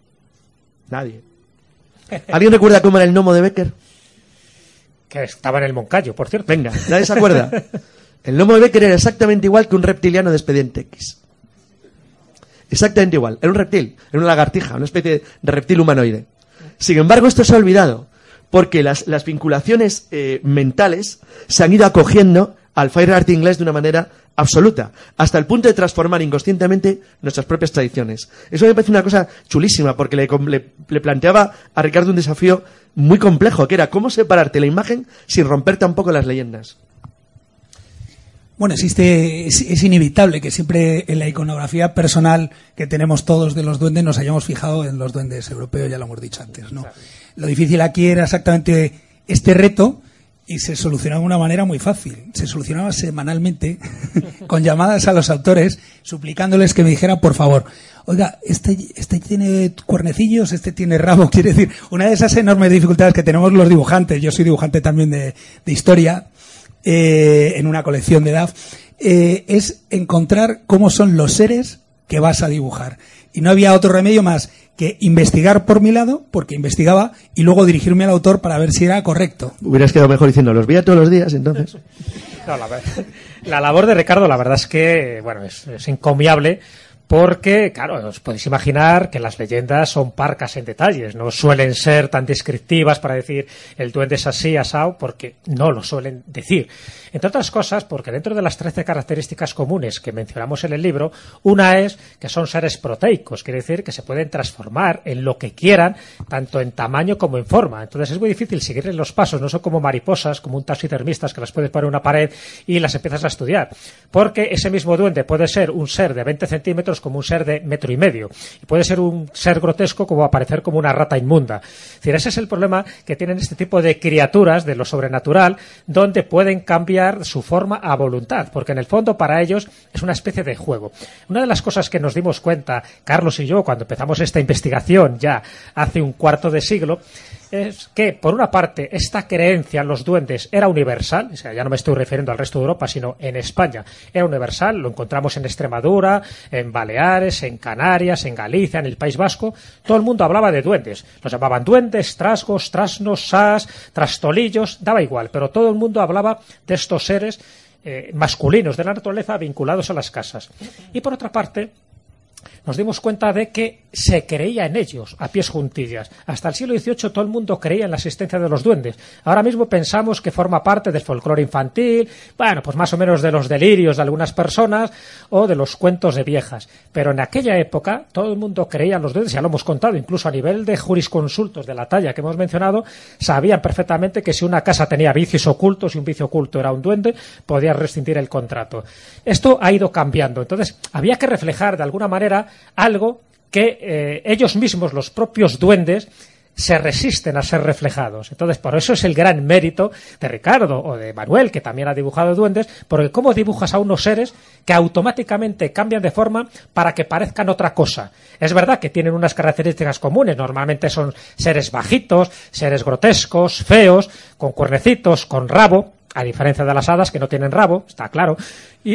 Nadie. ¿Alguien recuerda cómo era el gnomo de Becker? Que estaba en el Moncayo, por cierto. Venga, ¿nadie se acuerda? El gnomo de Becker era exactamente igual que un reptiliano de Expediente X. Exactamente igual. Era un reptil, era una lagartija, una especie de reptil humanoide. Sin embargo, esto se ha olvidado, porque las, las vinculaciones eh, mentales se han ido acogiendo al fire art inglés de una manera absoluta, hasta el punto de transformar inconscientemente nuestras propias tradiciones. Eso me parece una cosa chulísima, porque le, le, le planteaba a Ricardo un desafío muy complejo, que era cómo separarte la imagen sin romper tampoco las leyendas. Bueno, existe, es, es inevitable que siempre en la iconografía personal que tenemos todos de los duendes nos hayamos fijado en los duendes europeos, ya lo hemos dicho antes, ¿no? Lo difícil aquí era exactamente este reto y se solucionaba de una manera muy fácil. Se solucionaba semanalmente con llamadas a los autores suplicándoles que me dijeran, por favor, oiga, este, este tiene cuernecillos, este tiene rabo. Quiere decir, una de esas enormes dificultades que tenemos los dibujantes, yo soy dibujante también de, de historia, Eh, en una colección de D A F, eh, es encontrar cómo son los seres que vas a dibujar. Y no había otro remedio más que investigar por mi lado, porque investigaba, y luego dirigirme al autor para ver si era correcto. Hubieras quedado mejor diciendo, los veía todos los días, entonces. No, la, la labor de Ricardo, la verdad es que, bueno, es, es encomiable. Porque, claro, os podéis imaginar que las leyendas son parcas en detalles, no suelen ser tan descriptivas para decir el duende es así, asao, porque no lo suelen decir. Entre otras cosas, porque dentro de las trece características comunes que mencionamos en el libro, una es que son seres proteicos, quiere decir que se pueden transformar en lo que quieran, tanto en tamaño como en forma. Entonces es muy difícil seguirles los pasos, no son como mariposas, como un taxidermistas que las puedes poner en una pared y las empiezas a estudiar. Porque ese mismo duende puede ser un ser de veinte centímetros como un ser de metro y medio. Y puede ser un ser grotesco como aparecer como una rata inmunda. Es decir, ese es el problema que tienen este tipo de criaturas de lo sobrenatural, donde pueden cambiar su forma a voluntad, porque en el fondo para ellos es una especie de juego. Una de las cosas que nos dimos cuenta, Carlos y yo, cuando empezamos esta investigación ya hace un cuarto de siglo, es que, por una parte, esta creencia en los duendes era universal, o sea, ya no me estoy refiriendo al resto de Europa, sino en España, era universal, lo encontramos en Extremadura, en Baleares, en Canarias, en Galicia, en el País Vasco, todo el mundo hablaba de duendes, los llamaban duendes, trasgos, trasnos, sas, trastolillos, daba igual, pero todo el mundo hablaba de estos seres eh, masculinos de la naturaleza vinculados a las casas. Y por otra parte, nos dimos cuenta de que se creía en ellos a pies juntillas. Hasta el siglo dieciocho todo el mundo creía en la existencia de los duendes. Ahora mismo pensamos que forma parte del folclore infantil, bueno, pues más o menos de los delirios de algunas personas o de los cuentos de viejas. Pero en aquella época todo el mundo creía en los duendes, ya lo hemos contado, incluso a nivel de jurisconsultos de la talla que hemos mencionado, sabían perfectamente que si una casa tenía vicios ocultos y un vicio oculto era un duende, podía rescindir el contrato. Esto ha ido cambiando. Entonces, había que reflejar de alguna manera algo que eh, ellos mismos, los propios duendes, se resisten a ser reflejados. Entonces, por eso es el gran mérito de Ricardo o de Manuel, que también ha dibujado duendes, porque cómo dibujas a unos seres que automáticamente cambian de forma para que parezcan otra cosa. Es verdad que tienen unas características comunes, normalmente son seres bajitos, seres grotescos, feos, con cuernecitos, con rabo, a diferencia de las hadas que no tienen rabo, está claro, y,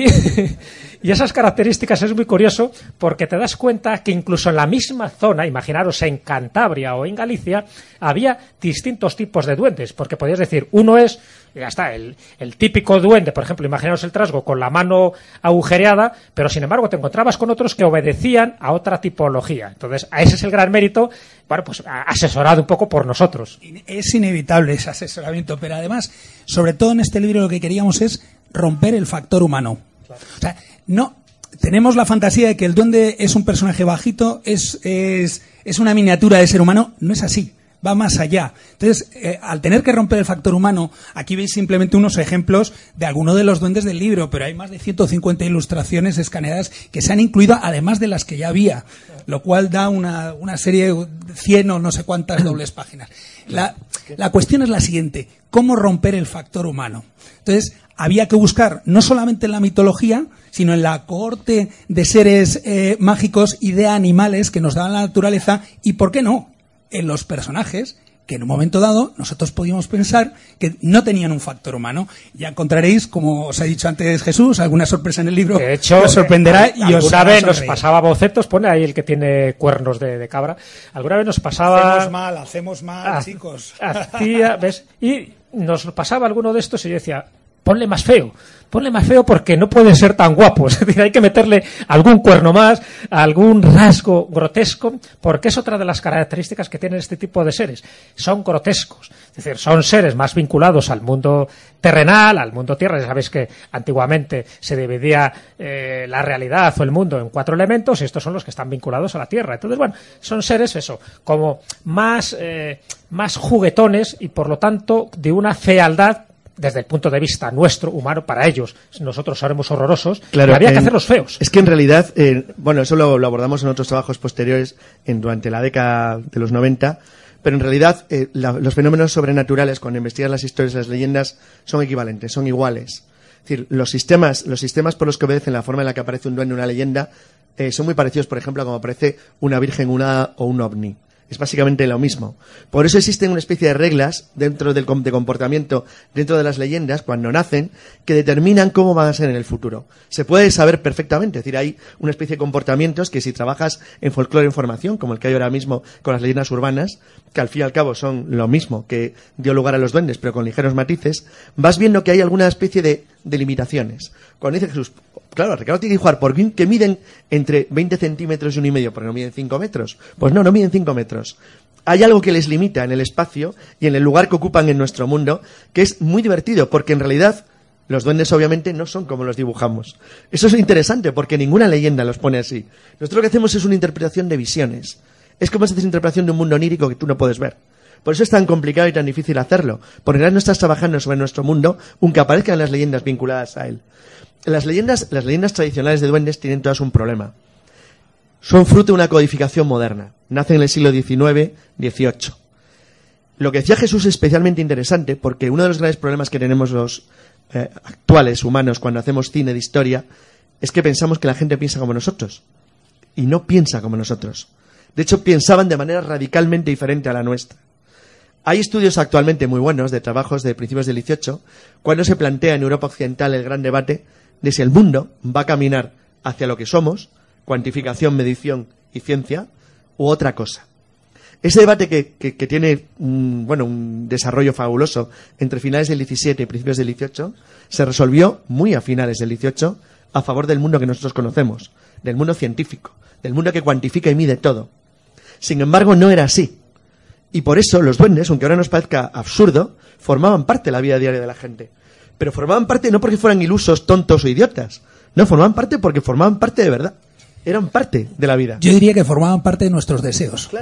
y esas características es muy curioso porque te das cuenta que incluso en la misma zona, imaginaros en Cantabria o en Galicia, había distintos tipos de duendes, porque podías decir, uno es, ya está, el, el típico duende, por ejemplo, imaginaros el trasgo con la mano agujereada, pero sin embargo te encontrabas con otros que obedecían a otra tipología. Entonces, ese es el gran mérito, bueno, pues asesorado un poco por nosotros. Es inevitable ese asesoramiento, pero además, sobre todo en este libro lo que queríamos es romper el factor humano. Claro. O sea, no, tenemos la fantasía de que el duende es un personaje bajito, es, es, es una miniatura de ser humano. No es así. Va más allá. Entonces, eh, al tener que romper el factor humano, aquí veis simplemente unos ejemplos de algunos de los duendes del libro, pero hay más de ciento cincuenta ilustraciones escaneadas que se han incluido, además de las que ya había, lo cual da una, una serie de cien o no sé cuántas dobles páginas. La, la cuestión es la siguiente: ¿cómo romper el factor humano? Entonces, había que buscar, no solamente en la mitología, sino en la cohorte de seres eh, mágicos y de animales que nos daban la naturaleza, y, ¿por qué no?, en los personajes que en un momento dado nosotros podíamos pensar que no tenían un factor humano. Ya encontraréis, como os ha dicho antes Jesús, alguna sorpresa en el libro. De hecho, que os sorprenderá. Y os alguna vez nos pasaba bocetos, pone ahí el que tiene cuernos de, de cabra, alguna vez nos pasaba... Hacemos mal, hacemos mal, ha, chicos. Hacía, ¿ves? Y nos pasaba alguno de estos y yo decía, ponle más feo, ponle más feo porque no puede ser tan guapo. Es decir, hay que meterle algún cuerno más, algún rasgo grotesco, porque es otra de las características que tienen este tipo de seres. Son grotescos. Es decir, son seres más vinculados al mundo terrenal, al mundo tierra. Ya sabéis que antiguamente se dividía eh, la realidad o el mundo en cuatro elementos, y estos son los que están vinculados a la tierra. Entonces, bueno, son seres, eso, como más, eh, más juguetones y, por lo tanto, de una fealdad desde el punto de vista nuestro, humano, para ellos. Nosotros seremos horrorosos, claro, y había que hacerlos feos. Es que en realidad, eh, bueno, eso lo, lo abordamos en otros trabajos posteriores en, durante la década de los noventa, pero en realidad eh, la, los fenómenos sobrenaturales, cuando investigas las historias y las leyendas, son equivalentes, son iguales. Es decir, los sistemas, los sistemas por los que obedecen la forma en la que aparece un duende en una leyenda eh, son muy parecidos, por ejemplo, a como aparece una virgen, una hada o un ovni. Es básicamente lo mismo. Por eso existen una especie de reglas dentro del de comportamiento, dentro de las leyendas, cuando nacen, que determinan cómo van a ser en el futuro. Se puede saber perfectamente. Es decir, hay una especie de comportamientos que, si trabajas en folclore en formación, como el que hay ahora mismo con las leyendas urbanas, que al fin y al cabo son lo mismo que dio lugar a los duendes, pero con ligeros matices, vas viendo que hay alguna especie de, de limitaciones. Cuando dice Jesús, claro, Ricardo tiene que jugar por que miden entre veinte centímetros y uno y medio, porque no miden cinco metros. Pues no, no miden cinco metros. Hay algo que les limita en el espacio y en el lugar que ocupan en nuestro mundo, que es muy divertido, porque en realidad los duendes obviamente no son como los dibujamos. Eso es interesante, porque ninguna leyenda los pone así. Nosotros lo que hacemos es una interpretación de visiones. Es como si haces interpretación de un mundo onírico que tú no puedes ver. Por eso es tan complicado y tan difícil hacerlo, porque en realidad no estás trabajando sobre nuestro mundo, aunque aparezcan las leyendas vinculadas a él. Las leyendas, las leyendas tradicionales de duendes tienen todas un problema. Son fruto de una codificación moderna. Nacen en el siglo diecinueve, dieciocho. Lo que decía Jesús es especialmente interesante, porque uno de los grandes problemas que tenemos los eh, actuales humanos cuando hacemos cine de historia es que pensamos que la gente piensa como nosotros. Y no piensa como nosotros. De hecho, pensaban de manera radicalmente diferente a la nuestra. Hay estudios actualmente muy buenos de trabajos de principios del dieciocho, cuando se plantea en Europa Occidental el gran debate de si el mundo va a caminar hacia lo que somos, cuantificación, medición y ciencia, u otra cosa. Ese debate que, que, que tiene un, bueno, un desarrollo fabuloso entre finales del diecisiete y principios del dieciocho, se resolvió muy a finales del dieciocho a favor del mundo que nosotros conocemos, del mundo científico, del mundo que cuantifica y mide todo. Sin embargo, no era así. Y por eso los duendes, aunque ahora nos parezca absurdo, formaban parte de la vida diaria de la gente. Pero formaban parte no porque fueran ilusos, tontos o idiotas. No, formaban parte porque formaban parte de verdad. Eran parte de la vida. Yo diría que formaban parte de nuestros deseos. Claro.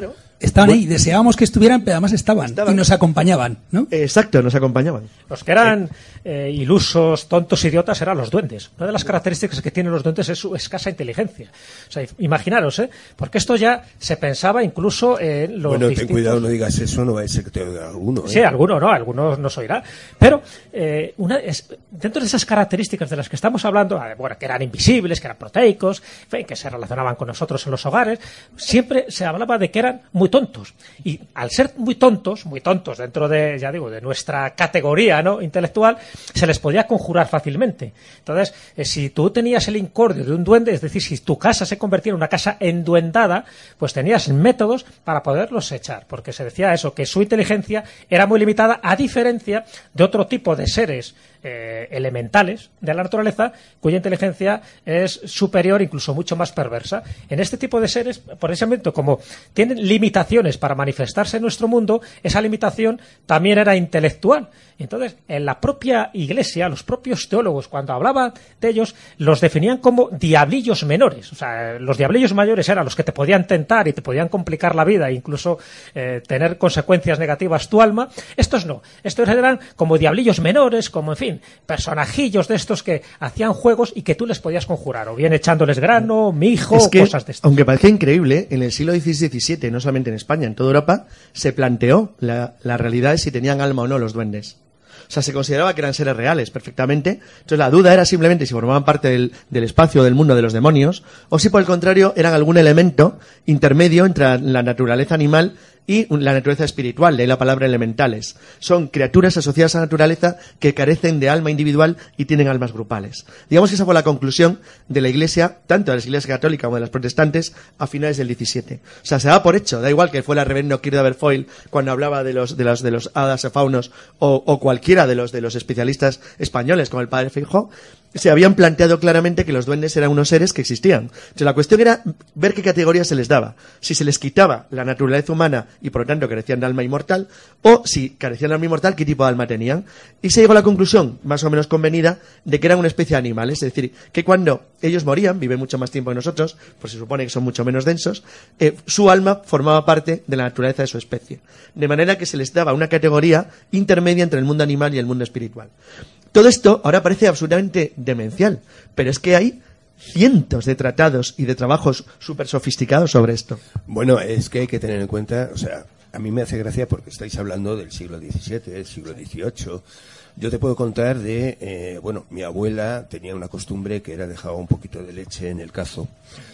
Estaban bueno, ahí, deseábamos que estuvieran, pero además estaban, estaban. Y nos acompañaban, ¿no? Exacto, nos acompañaban. Los que eran eh, ilusos, tontos, idiotas eran los duendes. Una de las características que tienen los duendes es su escasa inteligencia. O sea, imaginaros, ¿eh? Porque esto ya se pensaba incluso en los Bueno, distintos... ten cuidado, no digas eso, no va a ser que te oiga alguno. ¿eh? Sí, alguno no, algunos nos oirá. Pero eh, una es, dentro de esas características de las que estamos hablando, bueno, que eran invisibles, que eran proteicos, que se relacionaban con nosotros en los hogares, siempre se hablaba de que eran muy tontos. Y al ser muy tontos, muy tontos dentro de, ya digo, de nuestra categoría, ¿no?, intelectual, se les podía conjurar fácilmente. Entonces, eh, si tú tenías el incordio de un duende, es decir, si tu casa se convertía en una casa enduendada, pues tenías métodos para poderlos echar, porque se decía eso, que su inteligencia era muy limitada, a diferencia de otro tipo de seres eh, elementales de la naturaleza, cuya inteligencia es superior, incluso mucho más perversa. En este tipo de seres, por ese momento, como tienen limitaciones para manifestarse en nuestro mundo, esa limitación también era intelectual. Entonces, en la propia Iglesia, los propios teólogos, cuando hablaban de ellos, los definían como diablillos menores. O sea, los diablillos mayores eran los que te podían tentar y te podían complicar la vida e incluso eh, tener consecuencias negativas tu alma. Estos no. Estos eran como diablillos menores, como, en fin, personajillos de estos que hacían juegos y que tú les podías conjurar, o bien echándoles grano, mijo, es que, cosas de estas. Aunque parece increíble, en el siglo dieciséis diecisiete, no solamente en España, en toda Europa, se planteó la, la realidad de si tenían alma o no los duendes. O sea, se consideraba que eran seres reales perfectamente. Entonces la duda era simplemente si formaban parte del, del espacio, del mundo de los demonios, o si por el contrario eran algún elemento intermedio entre la naturaleza animal y la naturaleza espiritual, de ahí la palabra elementales. Son criaturas asociadas a la naturaleza que carecen de alma individual y tienen almas grupales. Digamos que esa fue la conclusión de la Iglesia, tanto de la Iglesia católica como de las protestantes, a finales del diecisiete. O sea, se da por hecho, da igual que fuera el reverendo Kirk de Aberfoyle cuando hablaba de los, de los, de los hadas o faunos, o, o cualquiera de los, de los especialistas españoles, como el padre Feijó, se habían planteado claramente que los duendes eran unos seres que existían. Entonces la cuestión era ver qué categoría se les daba. Si se les quitaba la naturaleza humana y por lo tanto carecían de alma inmortal, o si carecían de alma inmortal, qué tipo de alma tenían. Y se llegó a la conclusión, más o menos convenida, de que eran una especie de animales. Es decir, que cuando ellos morían, viven mucho más tiempo que nosotros, pues se supone que son mucho menos densos, eh, su alma formaba parte de la naturaleza de su especie. De manera que se les daba una categoría intermedia entre el mundo animal y el mundo espiritual. Todo esto ahora parece absolutamente demencial, pero es que hay cientos de tratados y de trabajos súper sofisticados sobre esto. Bueno, es que hay que tener en cuenta, o sea, a mí me hace gracia porque estáis hablando del siglo diecisiete, del siglo dieciocho. Yo te puedo contar de, eh, bueno, mi abuela tenía una costumbre que era dejaba un poquito de leche en el cazo.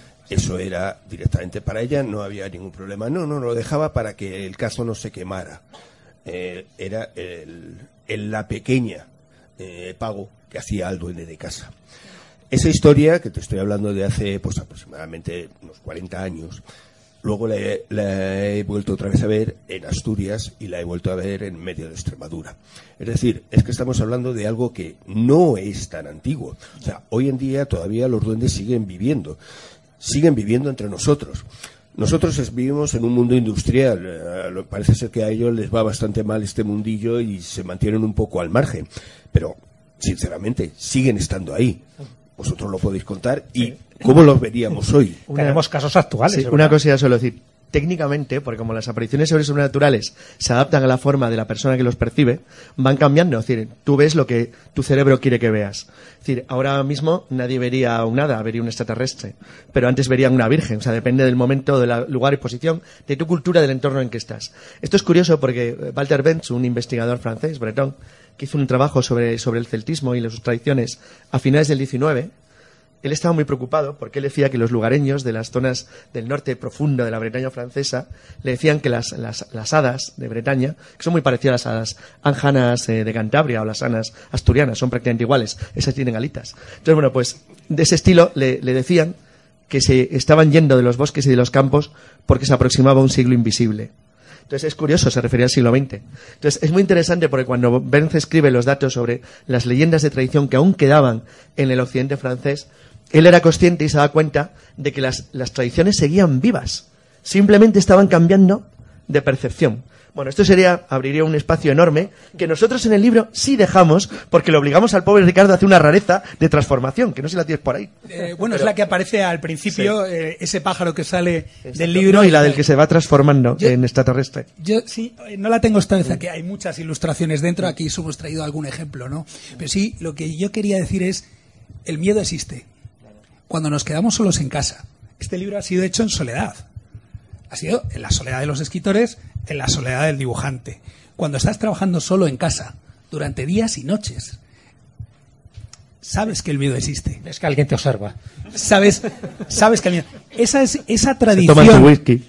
Eso era directamente para ella, no había ningún problema. No, no, lo dejaba para que el cazo no se quemara. Eh, era el, el, la pequeña eh, pago que hacía al dueño de casa. Esa historia, que te estoy hablando de hace pues aproximadamente unos cuarenta años, luego la he, la he vuelto otra vez a ver en Asturias y la he vuelto a ver en medio de Extremadura. Es decir, es que estamos hablando de algo que no es tan antiguo. O sea, hoy en día todavía los duendes siguen viviendo, siguen viviendo entre nosotros. Nosotros es, vivimos en un mundo industrial, eh, parece ser que a ellos les va bastante mal este mundillo y se mantienen un poco al margen, pero sinceramente siguen estando ahí. Vosotros lo podéis contar y sí. ¿Cómo los veríamos hoy? Una, Tenemos casos actuales. Sí, una cosa ya solo decir, técnicamente, porque como las apariciones sobrenaturales se adaptan a la forma de la persona que los percibe, van cambiando. Es decir, tú ves lo que tu cerebro quiere que veas. Es decir, ahora mismo nadie vería un hada, vería un extraterrestre, pero antes verían una virgen. O sea, depende del momento, del lugar y posición, de tu cultura, del entorno en que estás. Esto es curioso porque Walter Benz, un investigador francés, bretón, que hizo un trabajo sobre, sobre el celtismo y sus tradiciones a finales del diecinueve, él estaba muy preocupado porque él decía que los lugareños de las zonas del norte profundo de la Bretaña francesa le decían que las, las, las hadas de Bretaña, que son muy parecidas a las anjanas eh, de Cantabria o las hadas asturianas, son prácticamente iguales, esas tienen alitas. Entonces, bueno, pues de ese estilo le, le decían que se estaban yendo de los bosques y de los campos porque se aproximaba un siglo invisible. Entonces es curioso, se refería al siglo veinte. Entonces es muy interesante porque cuando Benz escribe los datos sobre las leyendas de tradición que aún quedaban en el occidente francés, él era consciente y se daba cuenta de que las, las tradiciones seguían vivas. Simplemente estaban cambiando de percepción. Bueno, esto sería, abriría un espacio enorme que nosotros en el libro sí dejamos porque le obligamos al pobre Ricardo a hacer una rareza de transformación, que no sé si la tienes por ahí. Eh, bueno, Pero, es la que aparece al principio, sí. eh, ese pájaro que sale Exacto. del libro. No, y la del que se va transformando yo, en extraterrestre. Yo sí, no la tengo esta vez aquí, hay muchas ilustraciones dentro, aquí hemos traído algún ejemplo, ¿no? Pero sí, lo que yo quería decir es, el miedo existe. Cuando nos quedamos solos en casa. Este libro ha sido hecho en soledad. Ha sido en la soledad de los escritores, en la soledad del dibujante. Cuando estás trabajando solo en casa, durante días y noches, sabes que el miedo existe. Es que alguien te observa. Sabes, sabes que el miedo... Esa es esa tradición... Se toman tu whisky.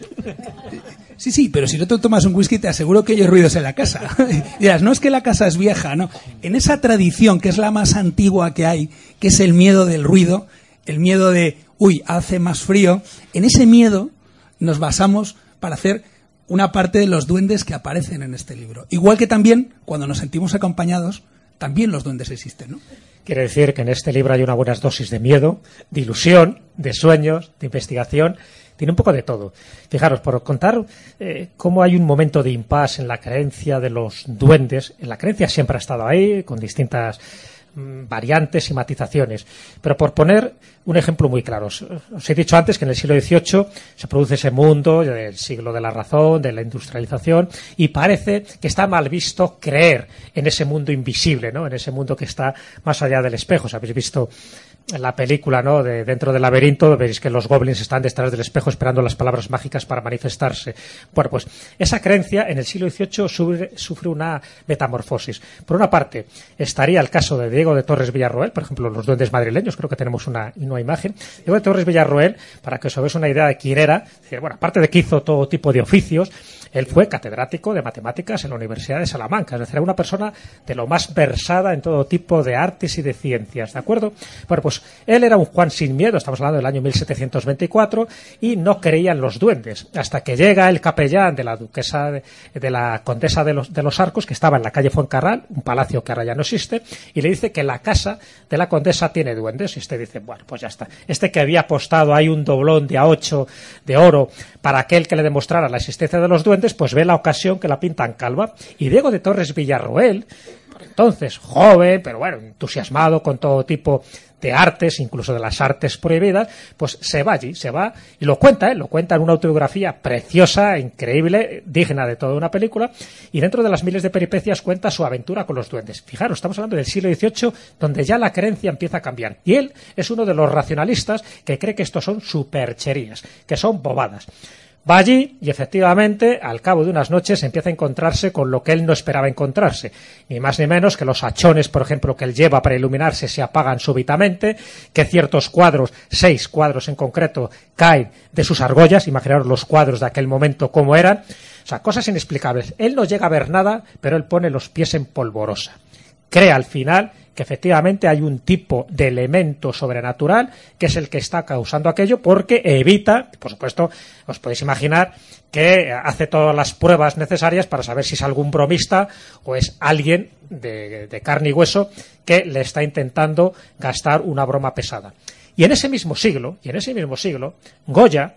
Sí, sí, pero si no te tomas un whisky te aseguro que hay ruidos en la casa. Dirás, no es que la casa es vieja, no. En esa tradición, que es la más antigua que hay, que es el miedo del ruido, el miedo de, uy, hace más frío, en ese miedo nos basamos para hacer una parte de los duendes que aparecen en este libro. Igual que también, cuando nos sentimos acompañados, también los duendes existen, ¿no? Quiere decir que en este libro hay una buena dosis de miedo, de ilusión, de sueños, de investigación. Tiene un poco de todo. Fijaros, por contar eh, cómo hay un momento de impasse en la creencia de los duendes. En la creencia siempre ha estado ahí, con distintas mmm, variantes y matizaciones. Pero por poner un ejemplo muy claro. Os, os he dicho antes que en el siglo dieciocho se produce ese mundo del siglo de la razón, de la industrialización, y parece que está mal visto creer en ese mundo invisible, ¿no? En ese mundo que está más allá del espejo. Si habéis visto en la película, ¿no?, de Dentro del laberinto, veis que los goblins están detrás del espejo esperando las palabras mágicas para manifestarse. Bueno, pues esa creencia en el siglo dieciocho sufre, sufre una metamorfosis. Por una parte, estaría el caso de Diego de Torres Villarroel, por ejemplo, los duendes madrileños, creo que tenemos una, una imagen. Diego de Torres Villarroel, para que os hagáis una idea de quién era, bueno, aparte de que hizo todo tipo de oficios, él fue catedrático de matemáticas en la Universidad de Salamanca, es decir, era una persona de lo más versada en todo tipo de artes y de ciencias, ¿de acuerdo? Bueno, pues él era un Juan sin miedo, estamos hablando del año mil setecientos veinticuatro, y no creía en los duendes, hasta que llega el capellán de la duquesa, de, de la condesa de los, de los Arcos, que estaba en la calle Fuencarral, un palacio que ahora ya no existe, y le dice que la casa de la condesa tiene duendes, y este dice, bueno, pues ya está. Este que había apostado ahí un doblón de a ocho de oro para aquel que le demostrara la existencia de los duendes, pues ve la ocasión que la pintan calva. Y Diego de Torres Villarroel, por entonces joven, pero bueno, entusiasmado con todo tipo de artes, incluso de las artes prohibidas, pues se va allí, se va y lo cuenta, ¿eh? Lo cuenta en una autobiografía preciosa, increíble, digna de toda una película, y dentro de las miles de peripecias cuenta su aventura con los duendes. Fijaros, estamos hablando del siglo dieciocho, donde ya la creencia empieza a cambiar, y él es uno de los racionalistas que cree que estos son supercherías, que son bobadas. Va allí y efectivamente al cabo de unas noches empieza a encontrarse con lo que él no esperaba encontrarse, ni más ni menos que los hachones, por ejemplo, que él lleva para iluminarse se apagan súbitamente, que ciertos cuadros, seis cuadros en concreto, caen de sus argollas. Imaginaros los cuadros de aquel momento cómo eran, o sea, cosas inexplicables. Él no llega a ver nada, pero él pone los pies en polvorosa. Cree al final que efectivamente hay un tipo de elemento sobrenatural que es el que está causando aquello, porque evita, por supuesto, os podéis imaginar que hace todas las pruebas necesarias para saber si es algún bromista o es alguien de, de carne y hueso que le está intentando gastar una broma pesada. Y en ese mismo siglo, y en ese mismo siglo, Goya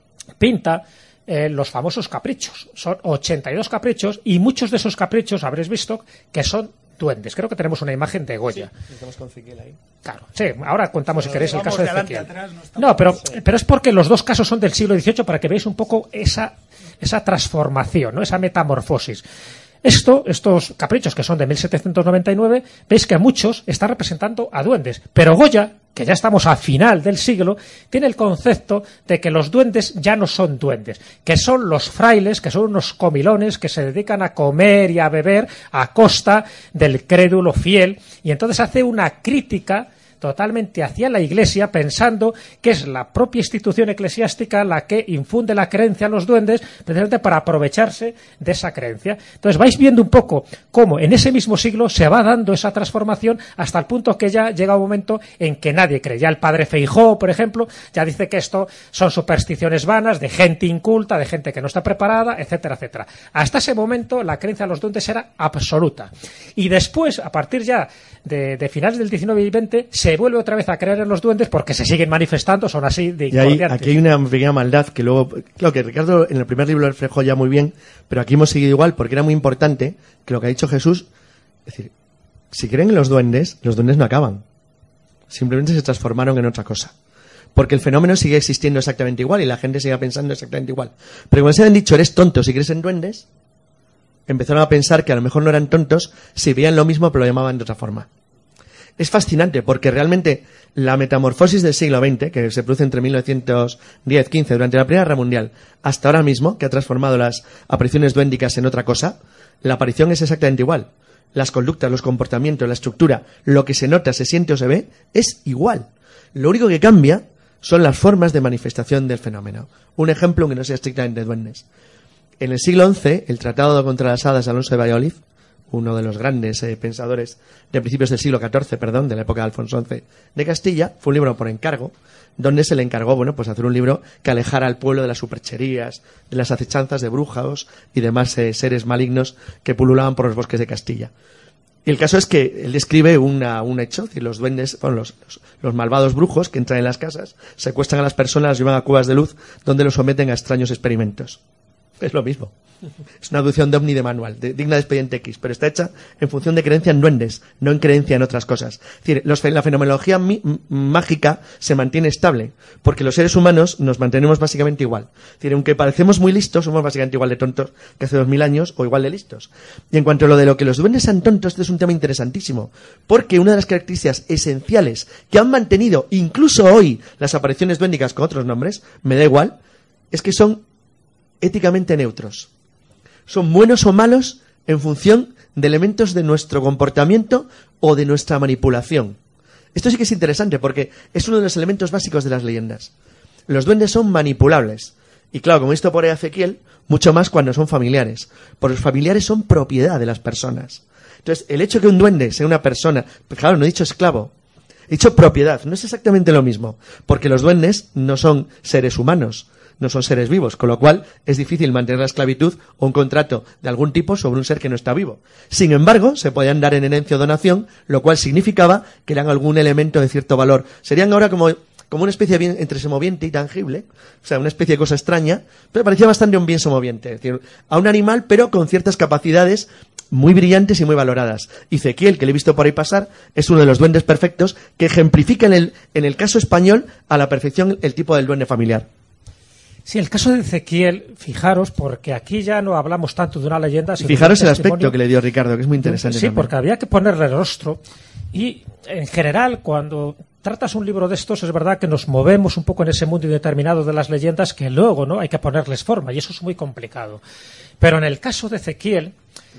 pinta Eh, los famosos caprichos. Son ochenta y dos caprichos, y muchos de esos caprichos habréis visto que son duendes. Creo que tenemos una imagen de Goya. Sí, estamos con Ezequiel ahí. Claro, sí, ahora contamos si queréis el caso de Ezequiel. Atrás, no, no, pero, pero es porque los dos casos son del siglo dieciocho, para que veáis un poco esa, esa transformación, ¿no?, esa metamorfosis. Esto, estos caprichos que son de mil setecientos noventa y nueve, veis que a muchos están representando a duendes, pero Goya, que ya estamos a final del siglo, tiene el concepto de que los duendes ya no son duendes, que son los frailes, que son unos comilones que se dedican a comer y a beber a costa del crédulo fiel, y entonces hace una crítica totalmente hacia la Iglesia, pensando que es la propia institución eclesiástica la que infunde la creencia a los duendes, precisamente para aprovecharse de esa creencia. Entonces vais viendo un poco cómo en ese mismo siglo se va dando esa transformación hasta el punto que ya llega un momento en que nadie cree. Ya el padre Feijóo, por ejemplo, ya dice que esto son supersticiones vanas de gente inculta, de gente que no está preparada, etcétera, etcétera. Hasta ese momento la creencia a los duendes era absoluta. Y después, a partir ya de, de finales del diecinueve y veinte, se se vuelve otra vez a creer en los duendes porque se siguen manifestando, son así de y ahí, incordiantes. aquí hay una pequeña maldad que luego, claro que Ricardo en el primer libro lo reflejó ya muy bien, pero aquí hemos seguido igual porque era muy importante que lo que ha dicho Jesús, es decir, si creen en los duendes, los duendes no acaban, simplemente se transformaron en otra cosa. Porque el fenómeno sigue existiendo exactamente igual y la gente sigue pensando exactamente igual. Pero cuando se han dicho, eres tonto si crees en duendes, empezaron a pensar que a lo mejor no eran tontos si veían lo mismo pero lo llamaban de otra forma. Es fascinante porque realmente la metamorfosis del siglo veinte, que se produce entre mil novecientos diez quince durante la Primera Guerra Mundial, hasta ahora mismo, que ha transformado las apariciones duéndicas en otra cosa, la aparición es exactamente igual. Las conductas, los comportamientos, la estructura, lo que se nota, se siente o se ve, es igual. Lo único que cambia son las formas de manifestación del fenómeno. Un ejemplo que no sea estrictamente duendes. En el siglo once, el Tratado contra las Hadas de Alonso de Valladolid, uno de los grandes eh, pensadores de principios del siglo catorce, perdón, de la época de Alfonso once de Castilla, fue un libro por encargo, donde se le encargó, bueno, pues hacer un libro que alejara al pueblo de las supercherías, de las acechanzas de brujos y demás eh, seres malignos que pululaban por los bosques de Castilla. Y el caso es que él describe una, un hecho, es decir, los duendes, bueno, los, los, los malvados brujos que entran en las casas, secuestran a las personas, las llevan a cuevas de luz, donde los someten a extraños experimentos. Es lo mismo. Es una aducción de Omni de manual, de, digna de Expediente X, pero está hecha en función de creencia en duendes, no en creencia en otras cosas. Es decir, los, la fenomenología mi, m, mágica se mantiene estable, porque los seres humanos nos mantenemos básicamente igual. Es decir, aunque parecemos muy listos, somos básicamente igual de tontos que hace dos mil años, o igual de listos. Y en cuanto a lo de lo que los duendes sean tontos, este es un tema interesantísimo, porque una de las características esenciales que han mantenido incluso hoy las apariciones duéndicas con otros nombres, me da igual, es que son éticamente neutros. Son buenos o malos en función de elementos de nuestro comportamiento o de nuestra manipulación. Esto sí que es interesante porque es uno de los elementos básicos de las leyendas. Los duendes son manipulables. Y claro, como esto por Ezequiel, mucho más cuando son familiares. Porque los familiares son propiedad de las personas. Entonces, el hecho de que un duende sea una persona, pues claro, no he dicho esclavo, he dicho propiedad, no es exactamente lo mismo. Porque los duendes no son seres humanos, no son seres vivos, con lo cual es difícil mantener la esclavitud o un contrato de algún tipo sobre un ser que no está vivo. Sin embargo, se podían dar en herencia o donación, lo cual significaba que eran algún elemento de cierto valor. Serían ahora como, como una especie de bien entre semoviente y tangible, o sea, una especie de cosa extraña, pero parecía bastante un bien semoviente, es decir, a un animal, pero con ciertas capacidades muy brillantes y muy valoradas. Y Ezequiel, que le he visto por ahí pasar, es uno de los duendes perfectos que ejemplifica en el, en el caso español a la perfección el tipo del duende familiar. Sí, el caso de Ezequiel, fijaros, porque aquí ya no hablamos tanto de una leyenda, sino fijaros de un el aspecto que le dio Ricardo, que es muy interesante. Sí, también. Porque había que ponerle rostro. Y, en general, cuando tratas un libro de estos, es verdad que nos movemos un poco en ese mundo indeterminado de las leyendas que luego, ¿no?, hay que ponerles forma, y eso es muy complicado. Pero en el caso de Ezequiel,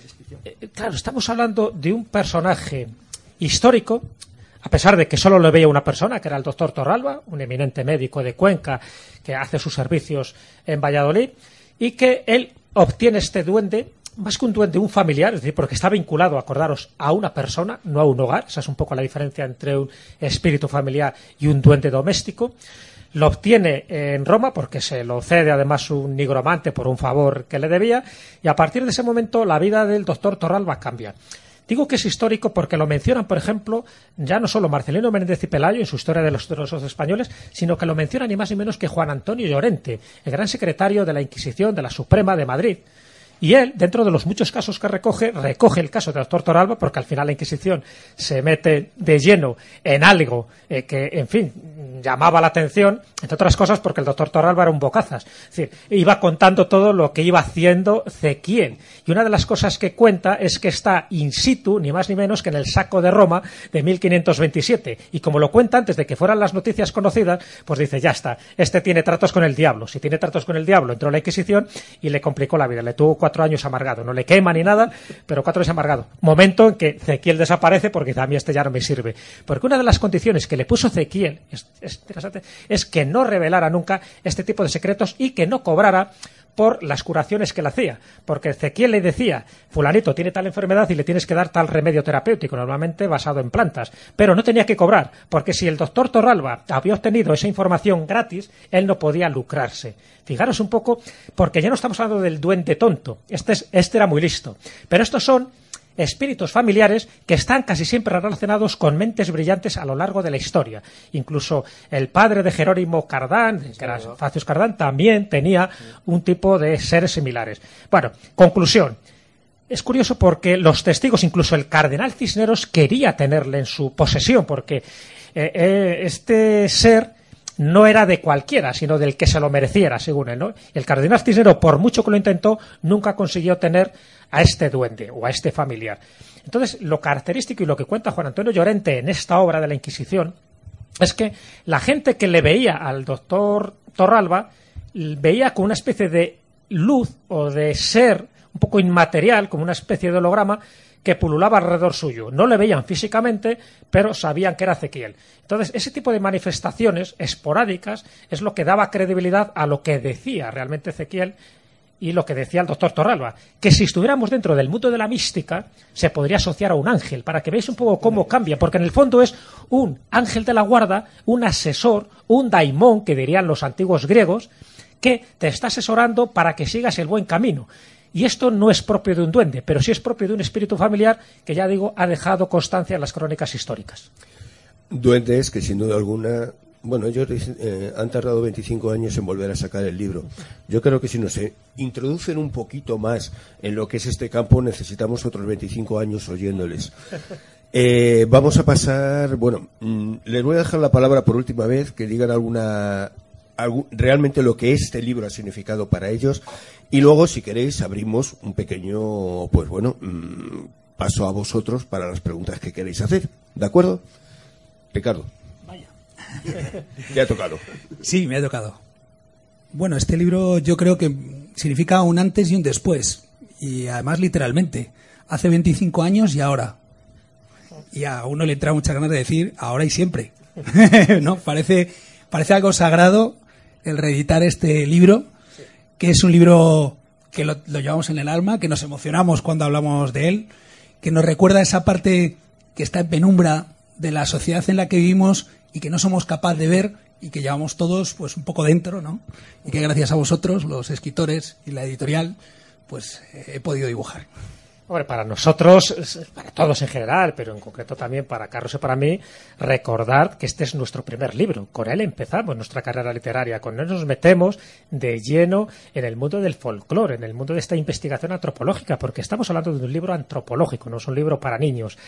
eh, claro, estamos hablando de un personaje histórico, a pesar de que solo lo veía una persona, que era el doctor Torralba, un eminente médico de Cuenca que hace sus servicios en Valladolid, y que él obtiene este duende, más que un duende, un familiar, es decir, porque está vinculado, acordaros, a una persona, no a un hogar. Esa es un poco la diferencia entre un espíritu familiar y un duende doméstico. Lo obtiene en Roma porque se lo cede además un nigromante por un favor que le debía, y a partir de ese momento la vida del doctor Torralba cambia. Digo que es histórico porque lo mencionan, por ejemplo, ya no solo Marcelino Menéndez y Pelayo en su Historia de los Tronos españoles, sino que lo menciona ni más ni menos que Juan Antonio Llorente, el gran secretario de la Inquisición de la Suprema de Madrid. Y él, dentro de los muchos casos que recoge, recoge el caso del doctor Torralba, porque al final la Inquisición se mete de lleno en algo eh, que, en fin, llamaba la atención, entre otras cosas porque el doctor Torralba era un bocazas. Es decir, iba contando todo lo que iba haciendo Ezequiel. Y una de las cosas que cuenta es que está in situ, ni más ni menos que en el saco de Roma de mil quinientos veintisiete. Y como lo cuenta antes de que fueran las noticias conocidas, pues dice, ya está, este tiene tratos con el diablo. Si tiene tratos con el diablo, entró la Inquisición y le complicó la vida. Le tuvo cuatro años amargado. No le quema ni nada, pero cuatro años amargado. Momento en que Ezequiel desaparece porque dice, a mí este ya no me sirve. Porque una de las condiciones que le puso Ezequiel es, es interesante, es que no revelara nunca este tipo de secretos y que no cobrara por las curaciones que le hacía, porque Ezequiel le decía, fulanito tiene tal enfermedad y le tienes que dar tal remedio terapéutico, normalmente basado en plantas, pero no tenía que cobrar, porque si el doctor Torralba había obtenido esa información gratis, él no podía lucrarse. Fijaros un poco, porque ya no estamos hablando del duende tonto, este, es, este era muy listo, pero estos son espíritus familiares que están casi siempre relacionados con mentes brillantes a lo largo de la historia. Incluso el padre de Jerónimo Cardán, que era Facius Cardán, también tenía un tipo de seres similares. Bueno, conclusión. Es curioso porque los testigos, incluso el cardenal Cisneros, quería tenerle en su posesión, porque eh, eh, este ser no era de cualquiera, sino del que se lo mereciera, según él, ¿no? El cardenal Cisneros, por mucho que lo intentó, nunca consiguió tener a este duende o a este familiar. Entonces, lo característico y lo que cuenta Juan Antonio Llorente en esta obra de la Inquisición es que la gente que le veía al doctor Torralba veía con una especie de luz o de ser un poco inmaterial, como una especie de holograma que pululaba alrededor suyo. No le veían físicamente, pero sabían que era Ezequiel. Entonces, ese tipo de manifestaciones esporádicas es lo que daba credibilidad a lo que decía realmente Ezequiel y lo que decía el doctor Torralba, que si estuviéramos dentro del mundo de la mística se podría asociar a un ángel, para que veáis un poco cómo cambia, porque en el fondo es un ángel de la guarda, un asesor, un daimón, que dirían los antiguos griegos, que te está asesorando para que sigas el buen camino. Y esto no es propio de un duende, pero sí es propio de un espíritu familiar que, ya digo, ha dejado constancia en las crónicas históricas. Duendes que, sin duda alguna, bueno, ellos eh, han tardado veinticinco años en volver a sacar el libro. Yo creo que si nos eh, introducen un poquito más en lo que es este campo, necesitamos otros veinticinco años oyéndoles. Eh, vamos a pasar, bueno, mmm, les voy a dejar la palabra por última vez, que digan alguna... realmente lo que este libro ha significado para ellos, y luego, si queréis, abrimos un pequeño, pues bueno, mmm, paso a vosotros para las preguntas que queréis hacer. ¿De acuerdo? Ricardo. Vaya. ¿Te ha tocado? Sí, me ha tocado. Bueno, este libro yo creo que significa un antes y un después, y además literalmente. Hace veinticinco años y ahora. Y a uno le entra muchas ganas de decir ahora y siempre. ¿No? Parece, parece algo sagrado el reeditar este libro, que es un libro que lo, lo llevamos en el alma, que nos emocionamos cuando hablamos de él, que nos recuerda esa parte que está en penumbra de la sociedad en la que vivimos y que no somos capaces de ver y que llevamos todos pues un poco dentro, ¿no? Y que gracias a vosotros, los escritores y la editorial, pues eh, he podido dibujar. Hombre, para nosotros, para todos en general, pero en concreto también para Carlos y para mí, recordar que este es nuestro primer libro. Con él empezamos nuestra carrera literaria. Con él nos metemos de lleno en el mundo del folclore, en el mundo de esta investigación antropológica, porque estamos hablando de un libro antropológico, no es un libro para niños.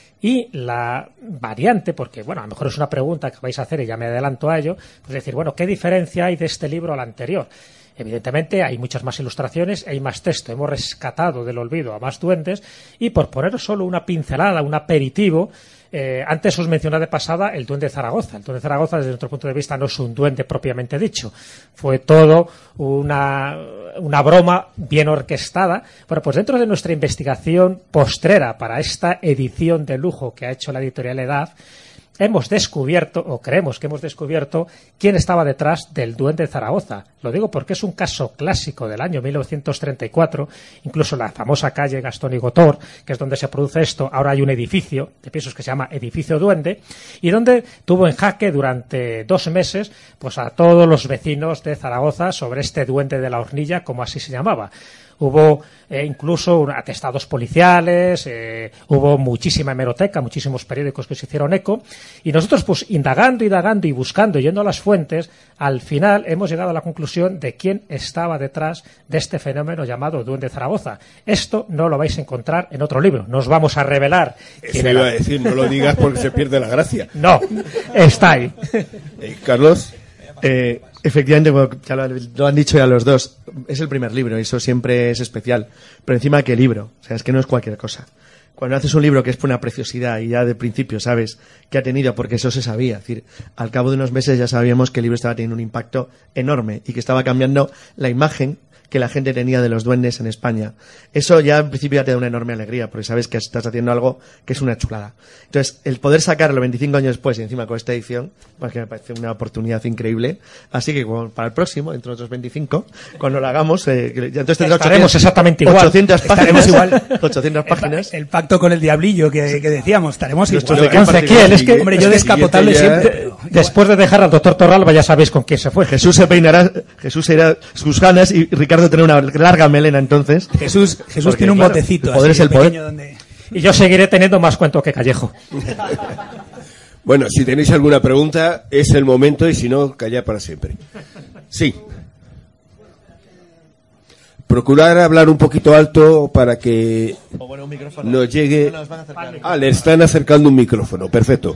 Y la variante, porque bueno, a lo mejor es una pregunta que vais a hacer y ya me adelanto a ello, pues decir, bueno, ¿qué diferencia hay de este libro al anterior? Evidentemente hay muchas más ilustraciones, hay más texto, hemos rescatado del olvido a más duendes, y por poneros solo una pincelada, un aperitivo, eh, antes os mencioné de pasada el duende de Zaragoza. El duende de Zaragoza, desde nuestro punto de vista, no es un duende propiamente dicho, fue todo una, una broma bien orquestada. Bueno, pues dentro de nuestra investigación postrera para esta edición de lujo que ha hecho la editorial Edad, hemos descubierto, o creemos que hemos descubierto, quién estaba detrás del duende de Zaragoza. Lo digo porque es un caso clásico del año mil novecientos treinta y cuatro, incluso la famosa calle Gastón y Gotor, que es donde se produce esto. Ahora hay un edificio de pisos que se llama Edificio Duende, y donde tuvo en jaque durante dos meses pues a todos los vecinos de Zaragoza sobre este duende de la hornilla, como así se llamaba. Hubo eh, incluso atestados policiales, eh, hubo muchísima hemeroteca, muchísimos periódicos que se hicieron eco, y nosotros pues indagando, indagando y buscando, yendo a las fuentes, al final hemos llegado a la conclusión de quién estaba detrás de este fenómeno llamado Duende de Zaragoza. Esto no lo vais a encontrar en otro libro, no os vamos a revelar. Eso iba a decir, no lo digas porque se pierde la gracia. No, está ahí. Eh, Carlos. Eh, efectivamente, bueno, ya lo, lo han dicho ya los dos, es el primer libro y eso siempre es especial, pero encima qué libro, o sea, es que no es cualquier cosa. Cuando haces un libro que es una preciosidad y ya de principio sabes que ha tenido, porque eso se sabía, es decir, al cabo de unos meses ya sabíamos que el libro estaba teniendo un impacto enorme y que estaba cambiando la imagen que la gente tenía de los duendes en España. Eso ya en principio ya te da una enorme alegría, porque sabes que estás haciendo algo que es una chulada. Entonces, el poder sacarlo veinticinco años después y encima con esta edición, pues que me parece una oportunidad increíble. Así que bueno, para el próximo, dentro de otros veinticinco, cuando lo hagamos, eh, ya entonces tendrá estaremos exactamente igual. ochocientas páginas, igual. ochocientas páginas. El, el pacto con el diablillo que, que decíamos, estaremos Nuestros igual. de Con Ezequiel, es que, hombre, yo descapotable siempre. Después de dejar al doctor Torralba ya sabéis con quién se fue. Jesús se peinará, Jesús se irá sus ganas y Ricardo tendrá una larga melena entonces. Jesús, Jesús Porque, tiene un claro, botecito. el poder así, es el poder. pequeño donde... Y yo seguiré teniendo más cuento que Callejo. Bueno, si tenéis alguna pregunta, es el momento, y si no, callad para siempre. Sí. Procurar hablar un poquito alto para que O bueno, un micrófono. nos llegue... No, nos van a acercar. Ah, le están acercando un micrófono. Perfecto.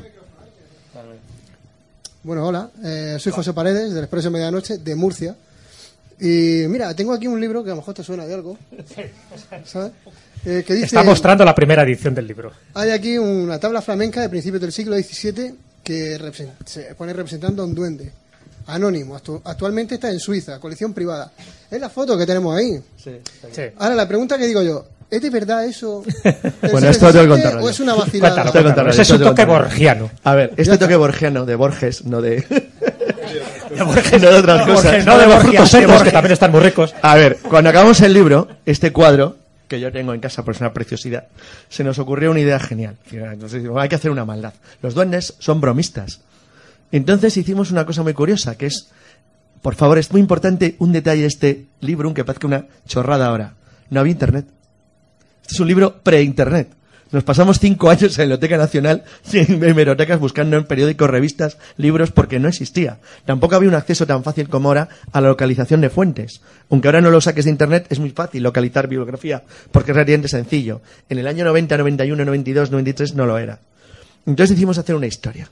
Bueno, hola, eh, soy José Paredes, del Expreso Medianoche, de Murcia. Y mira, tengo aquí un libro que a lo mejor te suena de algo, ¿sabes? Eh, que dice, Está mostrando la primera edición del libro. hay aquí una tabla flamenca de principios del siglo diecisiete que represent- se pone representando a un duende anónimo. Actu- actualmente está en Suiza, colección privada. Es la foto que tenemos ahí. Sí, está bien. Sí. Ahora, la pregunta que digo yo, ¿es de verdad eso? Bueno, ¿Es esto tengo que existe contarlo ¿O yo. es una Cuéntalo, vacilada? Tengo que contarlo, Ese es un tengo que toque contarlo. borgiano. A ver, este toque borgiano de Borges, no de... De Borges, no de otras no, cosas. Borges, no de los frutos secos, que también están muy ricos. A ver, cuando acabamos el libro, este cuadro, que yo tengo en casa por es una preciosidad, se nos ocurrió una idea genial. Entonces, hay que hacer una maldad. Los duendes son bromistas. Entonces hicimos una cosa muy curiosa, que es, por favor, es muy importante un detalle de este libro, aunque parezca una chorrada ahora. No había internet. Este es un libro pre-internet. Nos pasamos cinco años en la Biblioteca Nacional, en hemerotecas, buscando en periódicos, revistas, libros, porque no existía. Tampoco había un acceso tan fácil como ahora a la localización de fuentes. Aunque ahora no lo saques de internet, es muy fácil localizar bibliografía, porque es relativamente sencillo. En el año noventa, noventa y uno, noventa y dos, noventa y tres no lo era. Entonces decidimos hacer una historia.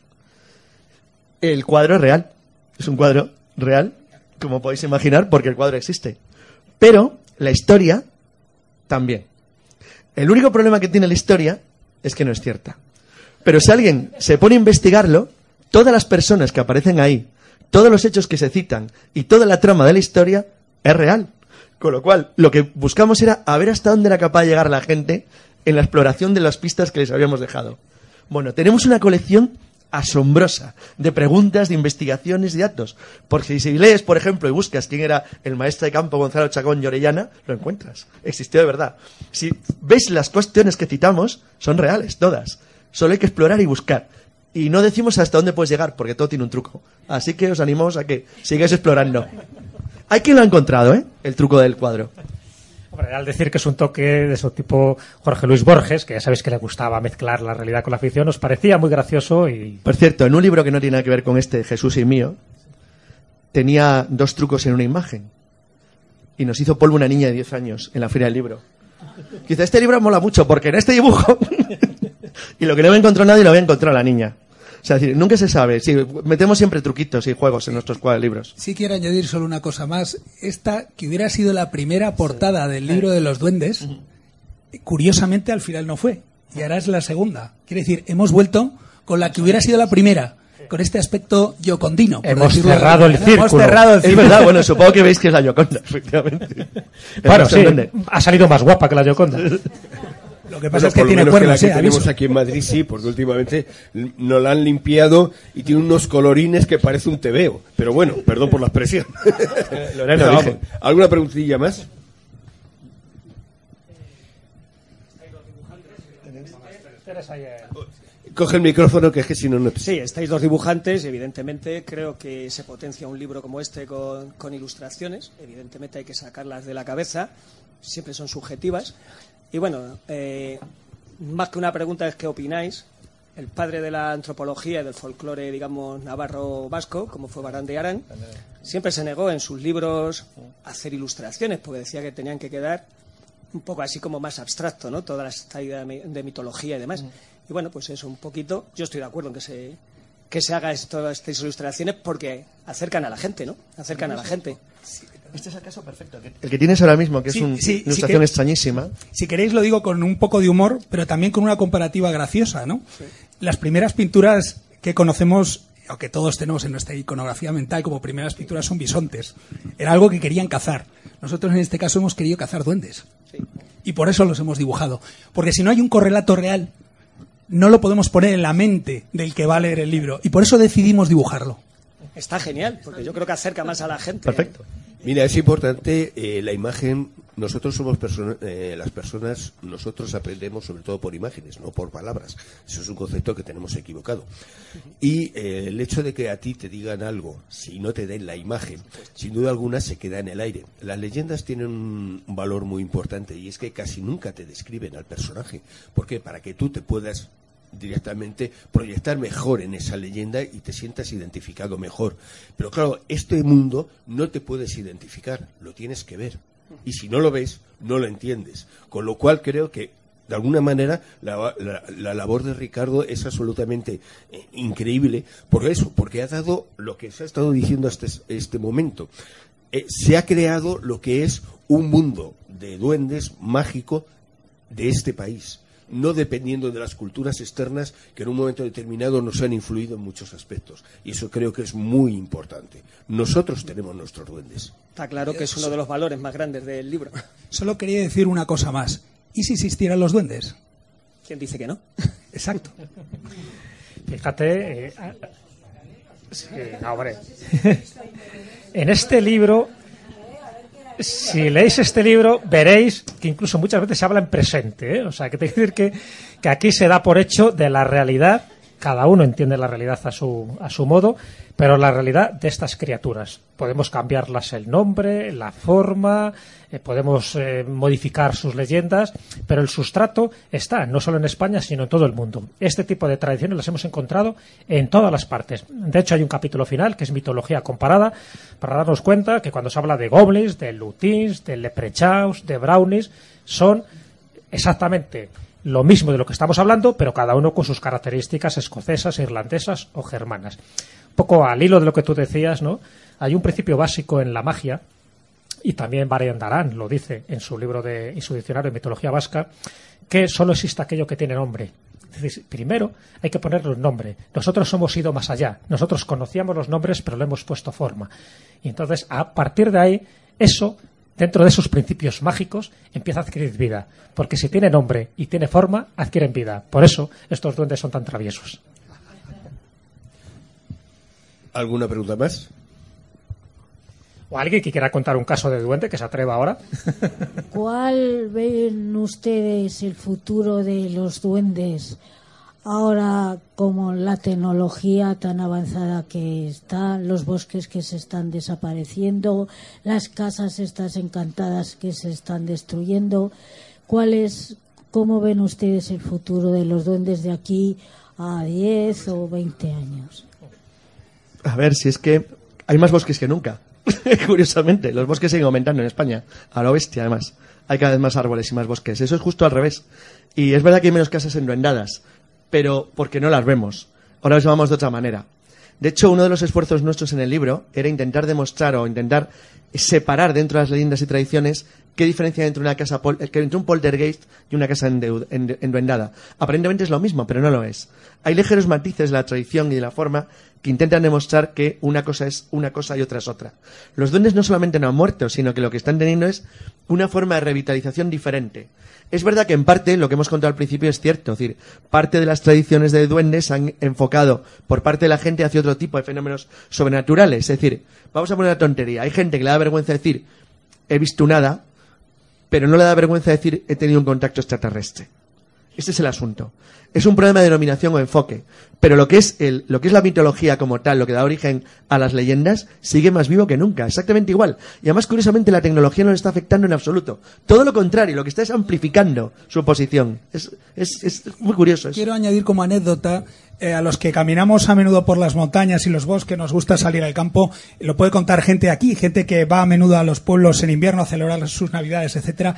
El cuadro es real. Es un cuadro real, como podéis imaginar, porque el cuadro existe. Pero la historia también. El único problema que tiene la historia es que no es cierta. Pero si alguien se pone a investigarlo, todas las personas que aparecen ahí, todos los hechos que se citan y toda la trama de la historia es real. Con lo cual, lo que buscamos era a ver hasta dónde era capaz de llegar la gente en la exploración de las pistas que les habíamos dejado. Bueno, tenemos una colección asombrosa de preguntas, de investigaciones y datos. Porque si lees, por ejemplo, y buscas quién era el maestro de campo Gonzalo Chacón y Orellana, lo encuentras. Existió de verdad. Si ves las cuestiones que citamos, son reales, todas. Solo hay que explorar y buscar. Y no decimos hasta dónde puedes llegar, porque todo tiene un truco. Así que os animamos a que sigáis explorando. Hay quien lo ha encontrado, ¿eh? El truco del cuadro. Hombre, al decir que es un toque de su tipo Jorge Luis Borges, que ya sabéis que le gustaba mezclar la realidad con la ficción, nos parecía muy gracioso y... Por cierto, en un libro que no tiene nada que ver con este, Jesús y mío, tenía dos trucos en una imagen. Y nos hizo polvo una niña de diez años en la Feria del Libro. Dice, este libro mola mucho porque en este dibujo... y lo que no había encontrado nadie lo había encontrado la niña. O sea, es decir, nunca se sabe. Sí, metemos siempre truquitos y juegos en nuestros cuadros libros. Sí quiero añadir solo una cosa más. Esta, que hubiera sido la primera portada del libro de los duendes, curiosamente al final no fue. Y ahora es la segunda. Quiere decir, hemos vuelto con la que hubiera sido la primera, con este aspecto yocondino. por Hemos decirlo de cerrado alguna el manera. Hemos círculo. cerrado el Es círculo. verdad, bueno, supongo que veis que es la Yoconda, efectivamente. Bueno, El sí, duende. ha salido más guapa que la Yoconda. Lo que pasa Bueno, es que por lo tiene menos que la cuernos, que eh, tenemos aviso. aquí en Madrid sí, porque últimamente nos la han limpiado y tiene unos colorines que parece un tebeo. Pero bueno, perdón por la expresión. Lorena, Vamos, dije. ¿alguna preguntilla más? Coge el micrófono, que es que si no, no te... Sí, estáis dos dibujantes y evidentemente creo que se potencia un libro como este con, con ilustraciones. Evidentemente hay que sacarlas de la cabeza, siempre son subjetivas. Y bueno, eh, más que una pregunta es qué opináis. El padre de la antropología y del folclore, digamos, navarro-vasco, como fue Barán de Arán, siempre se negó en sus libros a hacer ilustraciones, porque decía que tenían que quedar un poco así como más abstracto, ¿no? Toda esta idea de mitología y demás. Y bueno, pues eso un poquito. Yo estoy de acuerdo en que se que se haga esto, estas ilustraciones porque acercan a la gente, ¿no? Acercan a la gente. Este es el caso perfecto. El que tienes ahora mismo, que es Sí, una sí, sí ilustración que- extrañísima. Si queréis lo digo con un poco de humor, pero también con una comparativa graciosa, ¿no? Las primeras pinturas que conocemos, o que todos tenemos en nuestra iconografía mental como primeras pinturas, son bisontes. Era algo que querían cazar. Nosotros en este caso hemos querido cazar duendes. Y por eso los hemos dibujado. Porque si no hay un correlato real, no lo podemos poner en la mente del que va a leer el libro. Y por eso decidimos dibujarlo. Está genial, porque yo creo que acerca más a la gente. Perfecto. Mira, es importante eh, la imagen nosotros somos personas, eh, las personas, nosotros aprendemos sobre todo por imágenes, no por palabras. Eso es un concepto que tenemos equivocado. Y eh, el hecho de que a ti te digan algo, si no te den la imagen, sin duda alguna se queda en el aire. Las leyendas tienen un valor muy importante y es que casi nunca te describen al personaje. ¿Por qué? Para que tú te puedas directamente proyectar mejor en esa leyenda y te sientas identificado mejor. Pero claro, este mundo no te puedes identificar, lo tienes que ver. Y si no lo ves, no lo entiendes. Con lo cual creo que, de alguna manera, la, la, la labor de Ricardo es absolutamente eh, increíble por eso, porque ha dado lo que se ha estado diciendo hasta este momento. Eh, se ha creado lo que es un mundo de duendes mágico de este país, no dependiendo de las culturas externas que en un momento determinado nos han influido en muchos aspectos. Y eso creo que es muy importante. Nosotros tenemos nuestros duendes. Está claro que es uno de los valores más grandes del libro. Solo quería decir una cosa más. ¿Y si existieran los duendes? ¿Quién dice que no? Exacto. Fíjate... Eh, sí, no, hombre. En este libro... Si leéis este libro, veréis que incluso muchas veces se habla en presente, ¿eh? O sea, que te quiero decir que, que aquí se da por hecho de la realidad, cada uno entiende la realidad a su, a su modo, pero la realidad de estas criaturas. Podemos cambiarlas el nombre, la forma, eh, podemos eh, modificar sus leyendas, pero el sustrato está no solo en España, sino en todo el mundo. Este tipo de tradiciones las hemos encontrado en todas las partes. De hecho, hay un capítulo final que es mitología comparada, para darnos cuenta que cuando se habla de goblins, de lutins, de leprechauns, de brownies, son exactamente lo mismo de lo que estamos hablando, pero cada uno con sus características escocesas, irlandesas o germanas. Un poco al hilo de lo que tú decías, ¿no? Hay un principio básico en la magia, y también Varian Darán lo dice en su libro de, en su diccionario de mitología vasca, que solo existe aquello que tiene nombre. Es decir, primero hay que ponerle un nombre. Nosotros hemos ido más allá. Nosotros conocíamos los nombres, pero le hemos puesto forma. Y entonces, a partir de ahí, eso, dentro de esos principios mágicos, empieza a adquirir vida. Porque si tiene nombre y tiene forma, adquieren vida. Por eso estos duendes son tan traviesos. ¿Alguna pregunta más? ¿O alguien que quiera contar un caso de duende que se atreva ahora? ¿Cuál ven ustedes el futuro de los duendes ahora, como la tecnología tan avanzada que está, los bosques que se están desapareciendo, las casas estas encantadas que se están destruyendo? ¿Cuál es, cómo ven ustedes el futuro de los duendes de aquí a diez o veinte años? A ver, si es que hay más bosques que nunca. Curiosamente, los bosques siguen aumentando en España, a lo bestia además. Hay cada vez más árboles y más bosques. Eso es justo al revés. Y es verdad que hay menos casas enduendadas, pero porque no las vemos. Ahora las llamamos de otra manera. De hecho, uno de los esfuerzos nuestros en el libro era intentar demostrar o intentar separar dentro de las leyendas y tradiciones qué diferencia hay entre una casa pol entre un poltergeist y una casa enduendada. Aparentemente es lo mismo, pero no lo es. Hay ligeros matices de la tradición y de la forma que intentan demostrar que una cosa es una cosa y otra es otra. Los duendes no solamente no han muerto, sino que lo que están teniendo es una forma de revitalización diferente. Es verdad que en parte lo que hemos contado al principio es cierto, es decir, parte de las tradiciones de duendes se han enfocado por parte de la gente hacia otro tipo de fenómenos sobrenaturales. Es decir, vamos a poner una tontería. Hay gente que le da vergüenza decir he visto nada, pero no le da vergüenza decir he tenido un contacto extraterrestre. Este es el asunto. Es un problema de denominación o enfoque, pero lo que es el, lo que es la mitología como tal, lo que da origen a las leyendas, sigue más vivo que nunca, exactamente igual. Y además, curiosamente, la tecnología no le está afectando en absoluto. Todo lo contrario, lo que está es amplificando su posición. Es, es, es muy curioso eso. Quiero añadir como anécdota, eh, a los que caminamos a menudo por las montañas y los bosques, nos gusta salir al campo, lo puede contar gente aquí, gente que va a menudo a los pueblos en invierno a celebrar sus navidades, etcétera.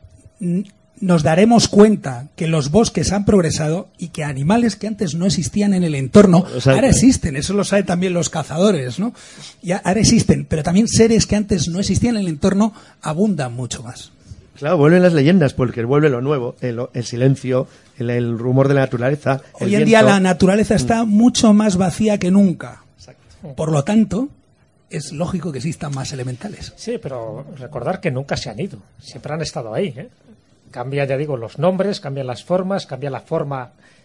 Nos daremos cuenta que los bosques han progresado y que animales que antes no existían en el entorno, o sea, ahora existen. Eso lo saben también los cazadores, ¿no? Y ahora existen, pero también seres que antes no existían en el entorno abundan mucho más. Claro, vuelven las leyendas, porque vuelve lo nuevo, el, el silencio, el, el rumor de la naturaleza. Hoy en día la naturaleza está mucho más vacía que nunca. Exacto. Por lo tanto, es lógico que existan más elementales. Sí, pero recordar que nunca se han ido, siempre han estado ahí, ¿eh? Cambian, ya digo, los nombres, cambian las formas, cambia la forma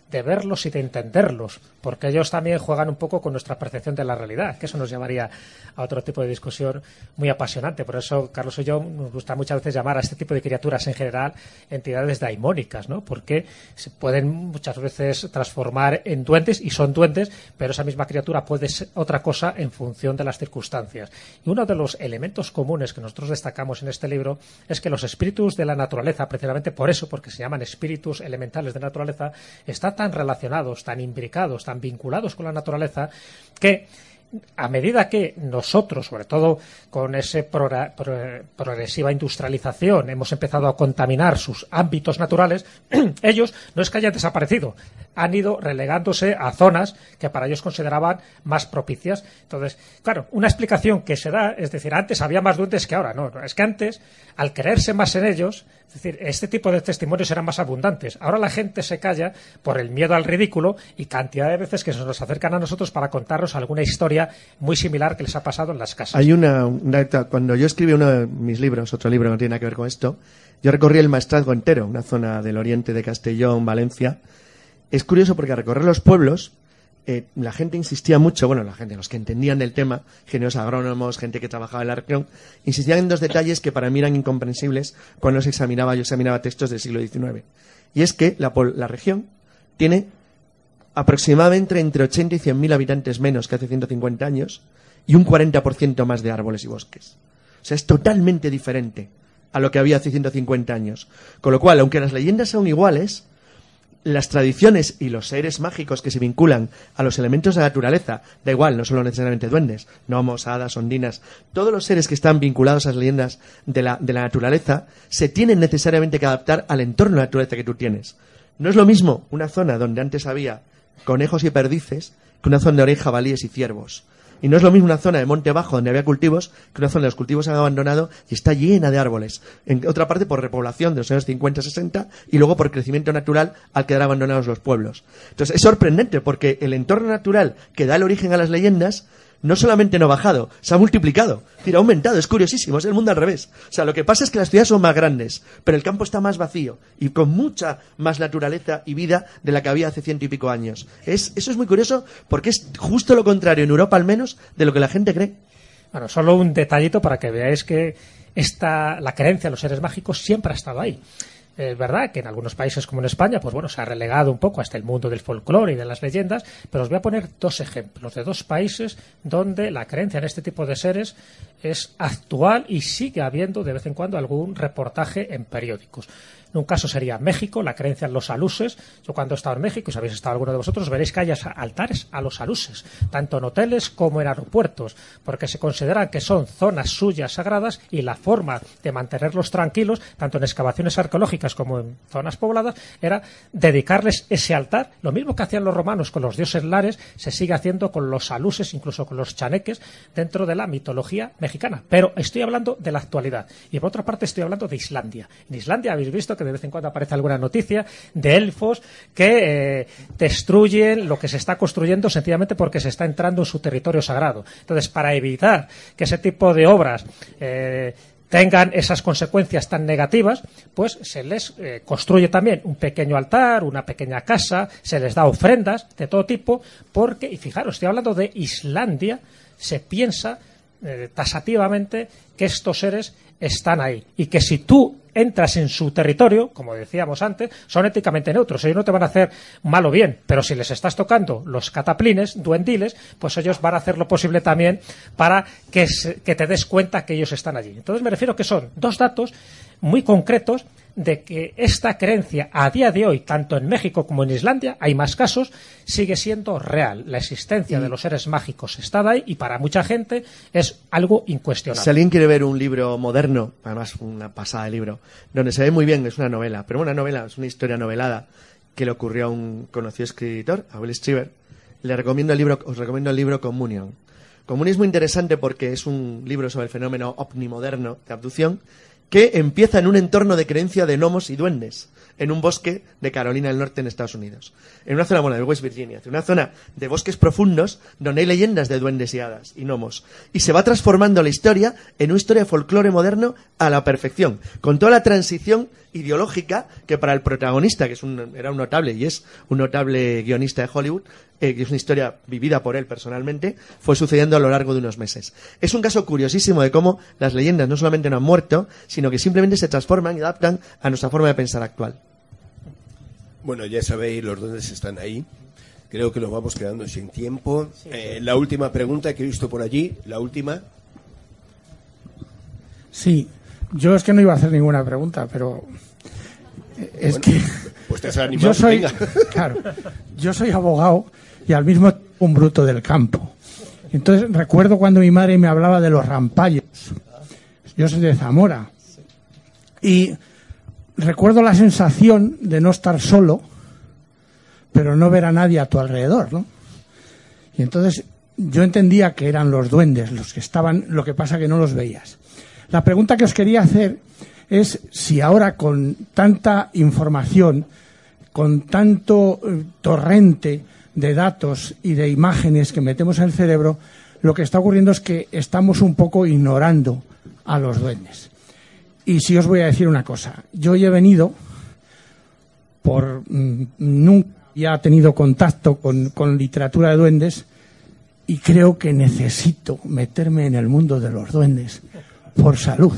de verlos y de entenderlos, porque ellos también juegan un poco con nuestra percepción de la realidad, que eso nos llevaría a otro tipo de discusión muy apasionante. Por eso, Carlos y yo nos gusta muchas veces llamar a este tipo de criaturas en general entidades daimónicas, ¿no? Porque se pueden muchas veces transformar en duendes, y son duendes, pero esa misma criatura puede ser otra cosa en función de las circunstancias. Y uno de los elementos comunes que nosotros destacamos en este libro es que los espíritus de la naturaleza, precisamente por eso, porque se llaman espíritus elementales de naturaleza, están tan relacionados, tan imbricados, tan vinculados con la naturaleza, que a medida que nosotros, sobre todo con esa progresiva industrialización, hemos empezado a contaminar sus ámbitos naturales, ellos no es que hayan desaparecido, han ido relegándose a zonas que para ellos consideraban más propicias. Entonces, claro, una explicación que se da, es decir, antes había más duendes que ahora. No, no, es que antes, al creerse más en ellos, es decir, este tipo de testimonios eran más abundantes. Ahora la gente se calla por el miedo al ridículo y cantidad de veces que se nos acercan a nosotros para contarnos alguna historia muy similar que les ha pasado en las casas. Hay una, una cuando yo escribí uno de mis libros, otro libro que no tiene nada que ver con esto, yo recorrí el Maestrazgo entero, una zona del oriente de Castellón, Valencia. Es curioso porque al recorrer los pueblos, eh, la gente insistía mucho, bueno, la gente, los que entendían del tema, ingenieros agrónomos, gente que trabajaba en la región, insistían en dos detalles que para mí eran incomprensibles cuando se examinaba, yo examinaba textos del siglo diecinueve. Y es que la, la región tiene aproximadamente entre ochenta y cien mil habitantes menos que hace ciento cincuenta años y un cuarenta por ciento más de árboles y bosques. O sea, es totalmente diferente a lo que había hace ciento cincuenta años. Con lo cual, aunque las leyendas son iguales, las tradiciones y los seres mágicos que se vinculan a los elementos de la naturaleza, da igual, no solo necesariamente duendes, gnomos, hadas, ondinas, todos los seres que están vinculados a las leyendas de la, de la naturaleza, se tienen necesariamente que adaptar al entorno de la naturaleza que tú tienes. No es lo mismo una zona donde antes había conejos y perdices que una zona donde ahora hay jabalíes y ciervos. Y no es lo mismo una zona de monte bajo donde había cultivos que una zona donde los cultivos se han abandonado y está llena de árboles. En otra parte por repoblación de los años cincuenta sesenta y luego por crecimiento natural al quedar abandonados los pueblos. Entonces es sorprendente porque el entorno natural que da el origen a las leyendas no solamente no ha bajado, se ha multiplicado. Es decir, ha aumentado, es curiosísimo, es el mundo al revés. O sea, lo que pasa es que las ciudades son más grandes, pero el campo está más vacío y con mucha más naturaleza y vida de la que había hace ciento y pico años. Es, eso es muy curioso porque es justo lo contrario, en Europa al menos, de lo que la gente cree. Bueno, solo un detallito para que veáis que esta, la creencia en los seres mágicos siempre ha estado ahí. Es verdad que en algunos países como en España, pues bueno, se ha relegado un poco hasta el mundo del folclore y de las leyendas, pero os voy a poner dos ejemplos de dos países donde la creencia en este tipo de seres es actual y sigue habiendo de vez en cuando algún reportaje en periódicos. En un caso sería México, la creencia en los aluses. Yo cuando he estado en México, y si habéis estado alguno de vosotros, veréis que hay altares a los aluses, tanto en hoteles como en aeropuertos, porque se consideran que son zonas suyas sagradas y la forma de mantenerlos tranquilos, tanto en excavaciones arqueológicas como en zonas pobladas, era dedicarles ese altar. Lo mismo que hacían los romanos con los dioses lares, se sigue haciendo con los aluses, incluso con los chaneques, dentro de la mitología mexicana. Pero estoy hablando de la actualidad. Y por otra parte estoy hablando de Islandia. En Islandia habéis visto que de vez en cuando aparece alguna noticia de elfos que eh, destruyen lo que se está construyendo sencillamente porque se está entrando en su territorio sagrado. Entonces, para evitar que ese tipo de obras eh, tengan esas consecuencias tan negativas, pues se les eh, construye también un pequeño altar, una pequeña casa, se les da ofrendas de todo tipo, porque, y fijaros, estoy hablando de Islandia, se piensa eh, tasativamente que estos seres están ahí y que si tú entras en su territorio, como decíamos antes, son éticamente neutros, ellos no te van a hacer mal o bien, pero si les estás tocando los cataplines, duendiles, pues ellos van a hacer lo posible también para que, se, que te des cuenta que ellos están allí. Entonces me refiero que son dos datos muy concretos de que esta creencia a día de hoy, tanto en México como en Islandia, hay más casos, sigue siendo real. La existencia de los seres mágicos está ahí y para mucha gente es algo incuestionable. Si alguien quiere ver un libro moderno, además una pasada de libro, donde se ve muy bien, es una novela, pero una novela, es una historia novelada que le ocurrió a un conocido escritor, a Will Strieber, le recomiendo el libro, os recomiendo el libro Communion. Communion es muy interesante porque es un libro sobre el fenómeno ovni moderno de abducción que empieza en un entorno de creencia de gnomos y duendes. en un bosque de Carolina del Norte en Estados Unidos. En una zona, bueno, de West Virginia, en una zona de bosques profundos donde hay leyendas de duendes y hadas y gnomos. Y se va transformando la historia en una historia de folclore moderno a la perfección, con toda la transición ideológica que para el protagonista, que es un, era un notable y es un notable guionista de Hollywood, eh, que es una historia vivida por él personalmente, fue sucediendo a lo largo de unos meses. Es un caso curiosísimo de cómo las leyendas no solamente no han muerto, sino que simplemente se transforman y adaptan a nuestra forma de pensar actual. Bueno, ya sabéis, los duendes están ahí. Creo que nos vamos quedando sin tiempo. Eh, la última pregunta que he visto por allí, la última. Sí, yo es que no iba a hacer ninguna pregunta, pero es bueno, que pues te has animado, yo soy, venga. Claro, yo soy abogado y al mismo tiempo un bruto del campo. Entonces recuerdo cuando mi madre me hablaba de los rampallos. Yo soy de Zamora y recuerdo la sensación de no estar solo, pero no ver a nadie a tu alrededor, ¿no? Y entonces yo entendía que eran los duendes los que estaban, lo que pasa que no los veías. La pregunta que os quería hacer es si ahora con tanta información, con tanto eh, torrente de datos y de imágenes que metemos en el cerebro, lo que está ocurriendo es que estamos un poco ignorando a los duendes. Y si os voy a decir una cosa, yo hoy he venido por mmm, nunca ya he tenido contacto con, con literatura de duendes y creo que necesito meterme en el mundo de los duendes por salud.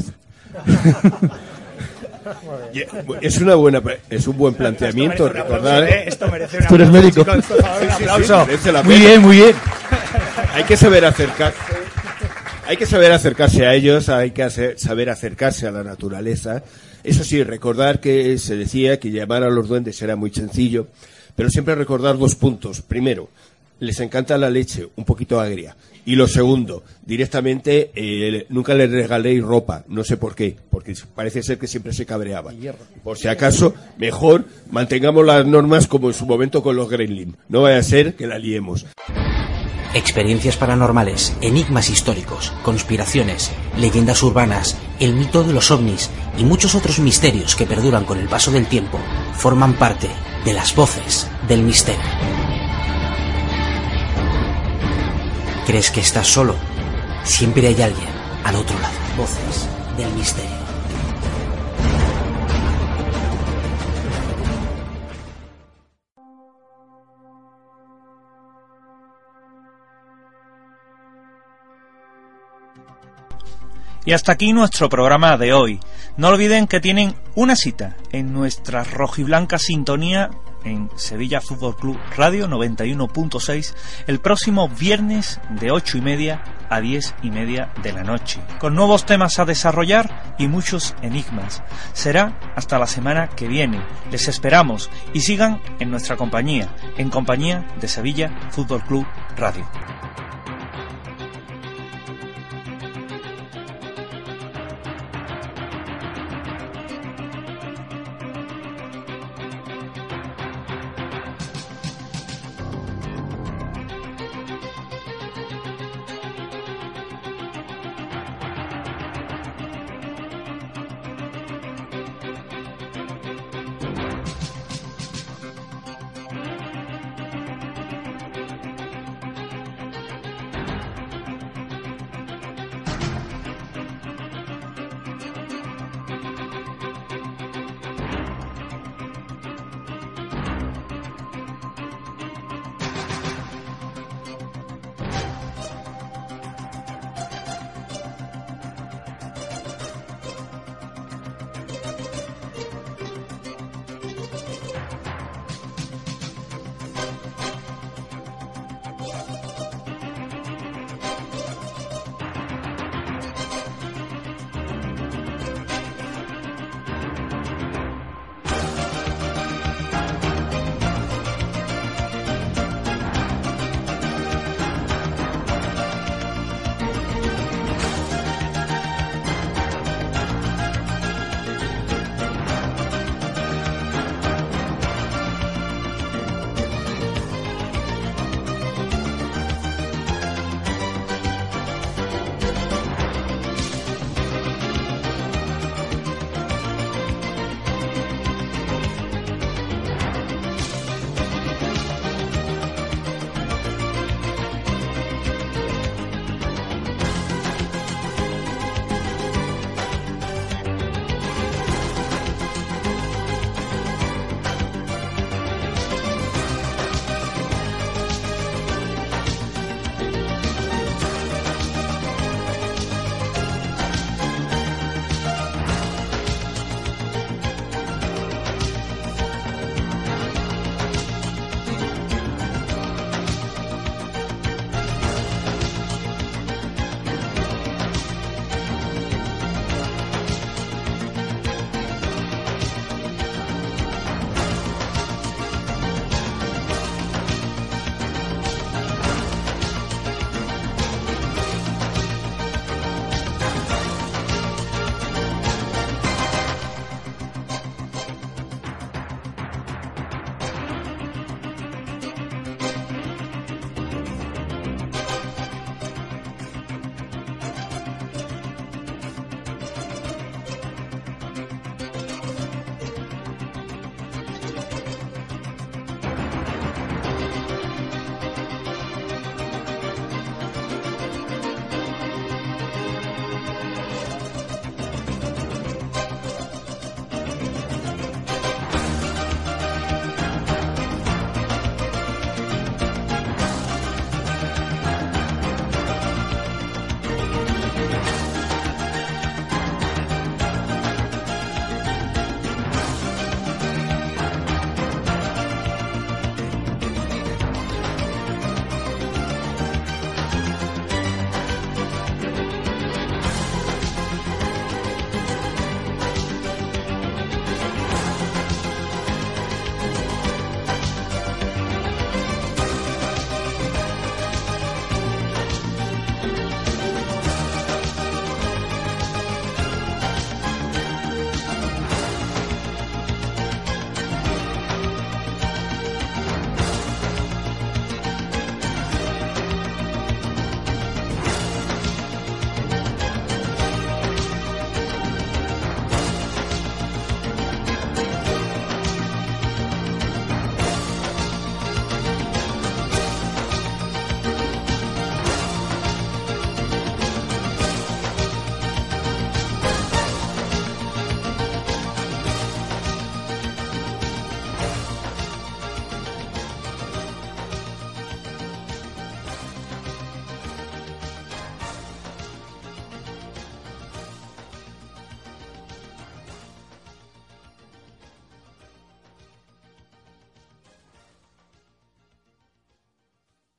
Es una buena, es un buen planteamiento. Esto recordar, merece, ¿eh? Esto merece un Tú eres aplauso, médico. chicos, por favor, un Sí, sí, aplauso. merece la Muy pena. bien, muy bien. Hay que saber acercarse. Hay que saber acercarse a ellos, hay que hacer, saber acercarse a la naturaleza. Eso sí, recordar que se decía que llamar a los duendes era muy sencillo, pero siempre recordar dos puntos. Primero, les encanta la leche, un poquito agria. Y lo segundo, directamente, eh, nunca les regaléis ropa, no sé por qué, porque parece ser que siempre se cabreaban. Por si acaso, mejor mantengamos las normas como en su momento con los Gremlin. No vaya a ser que la liemos. Experiencias paranormales, enigmas históricos, conspiraciones, leyendas urbanas, el mito de los ovnis y muchos otros misterios que perduran con el paso del tiempo forman parte de las voces del misterio. ¿Crees que estás solo? Siempre hay alguien al otro lado. Voces del misterio. Y hasta aquí nuestro programa de hoy. No olviden que tienen una cita en nuestra rojiblanca sintonía en Sevilla Fútbol Club Radio noventa y uno punto seis el próximo viernes de ocho y media a diez y media de la noche, con nuevos temas a desarrollar y muchos enigmas. Será hasta la semana que viene. Les esperamos y sigan en nuestra compañía, en compañía de Sevilla Fútbol Club Radio.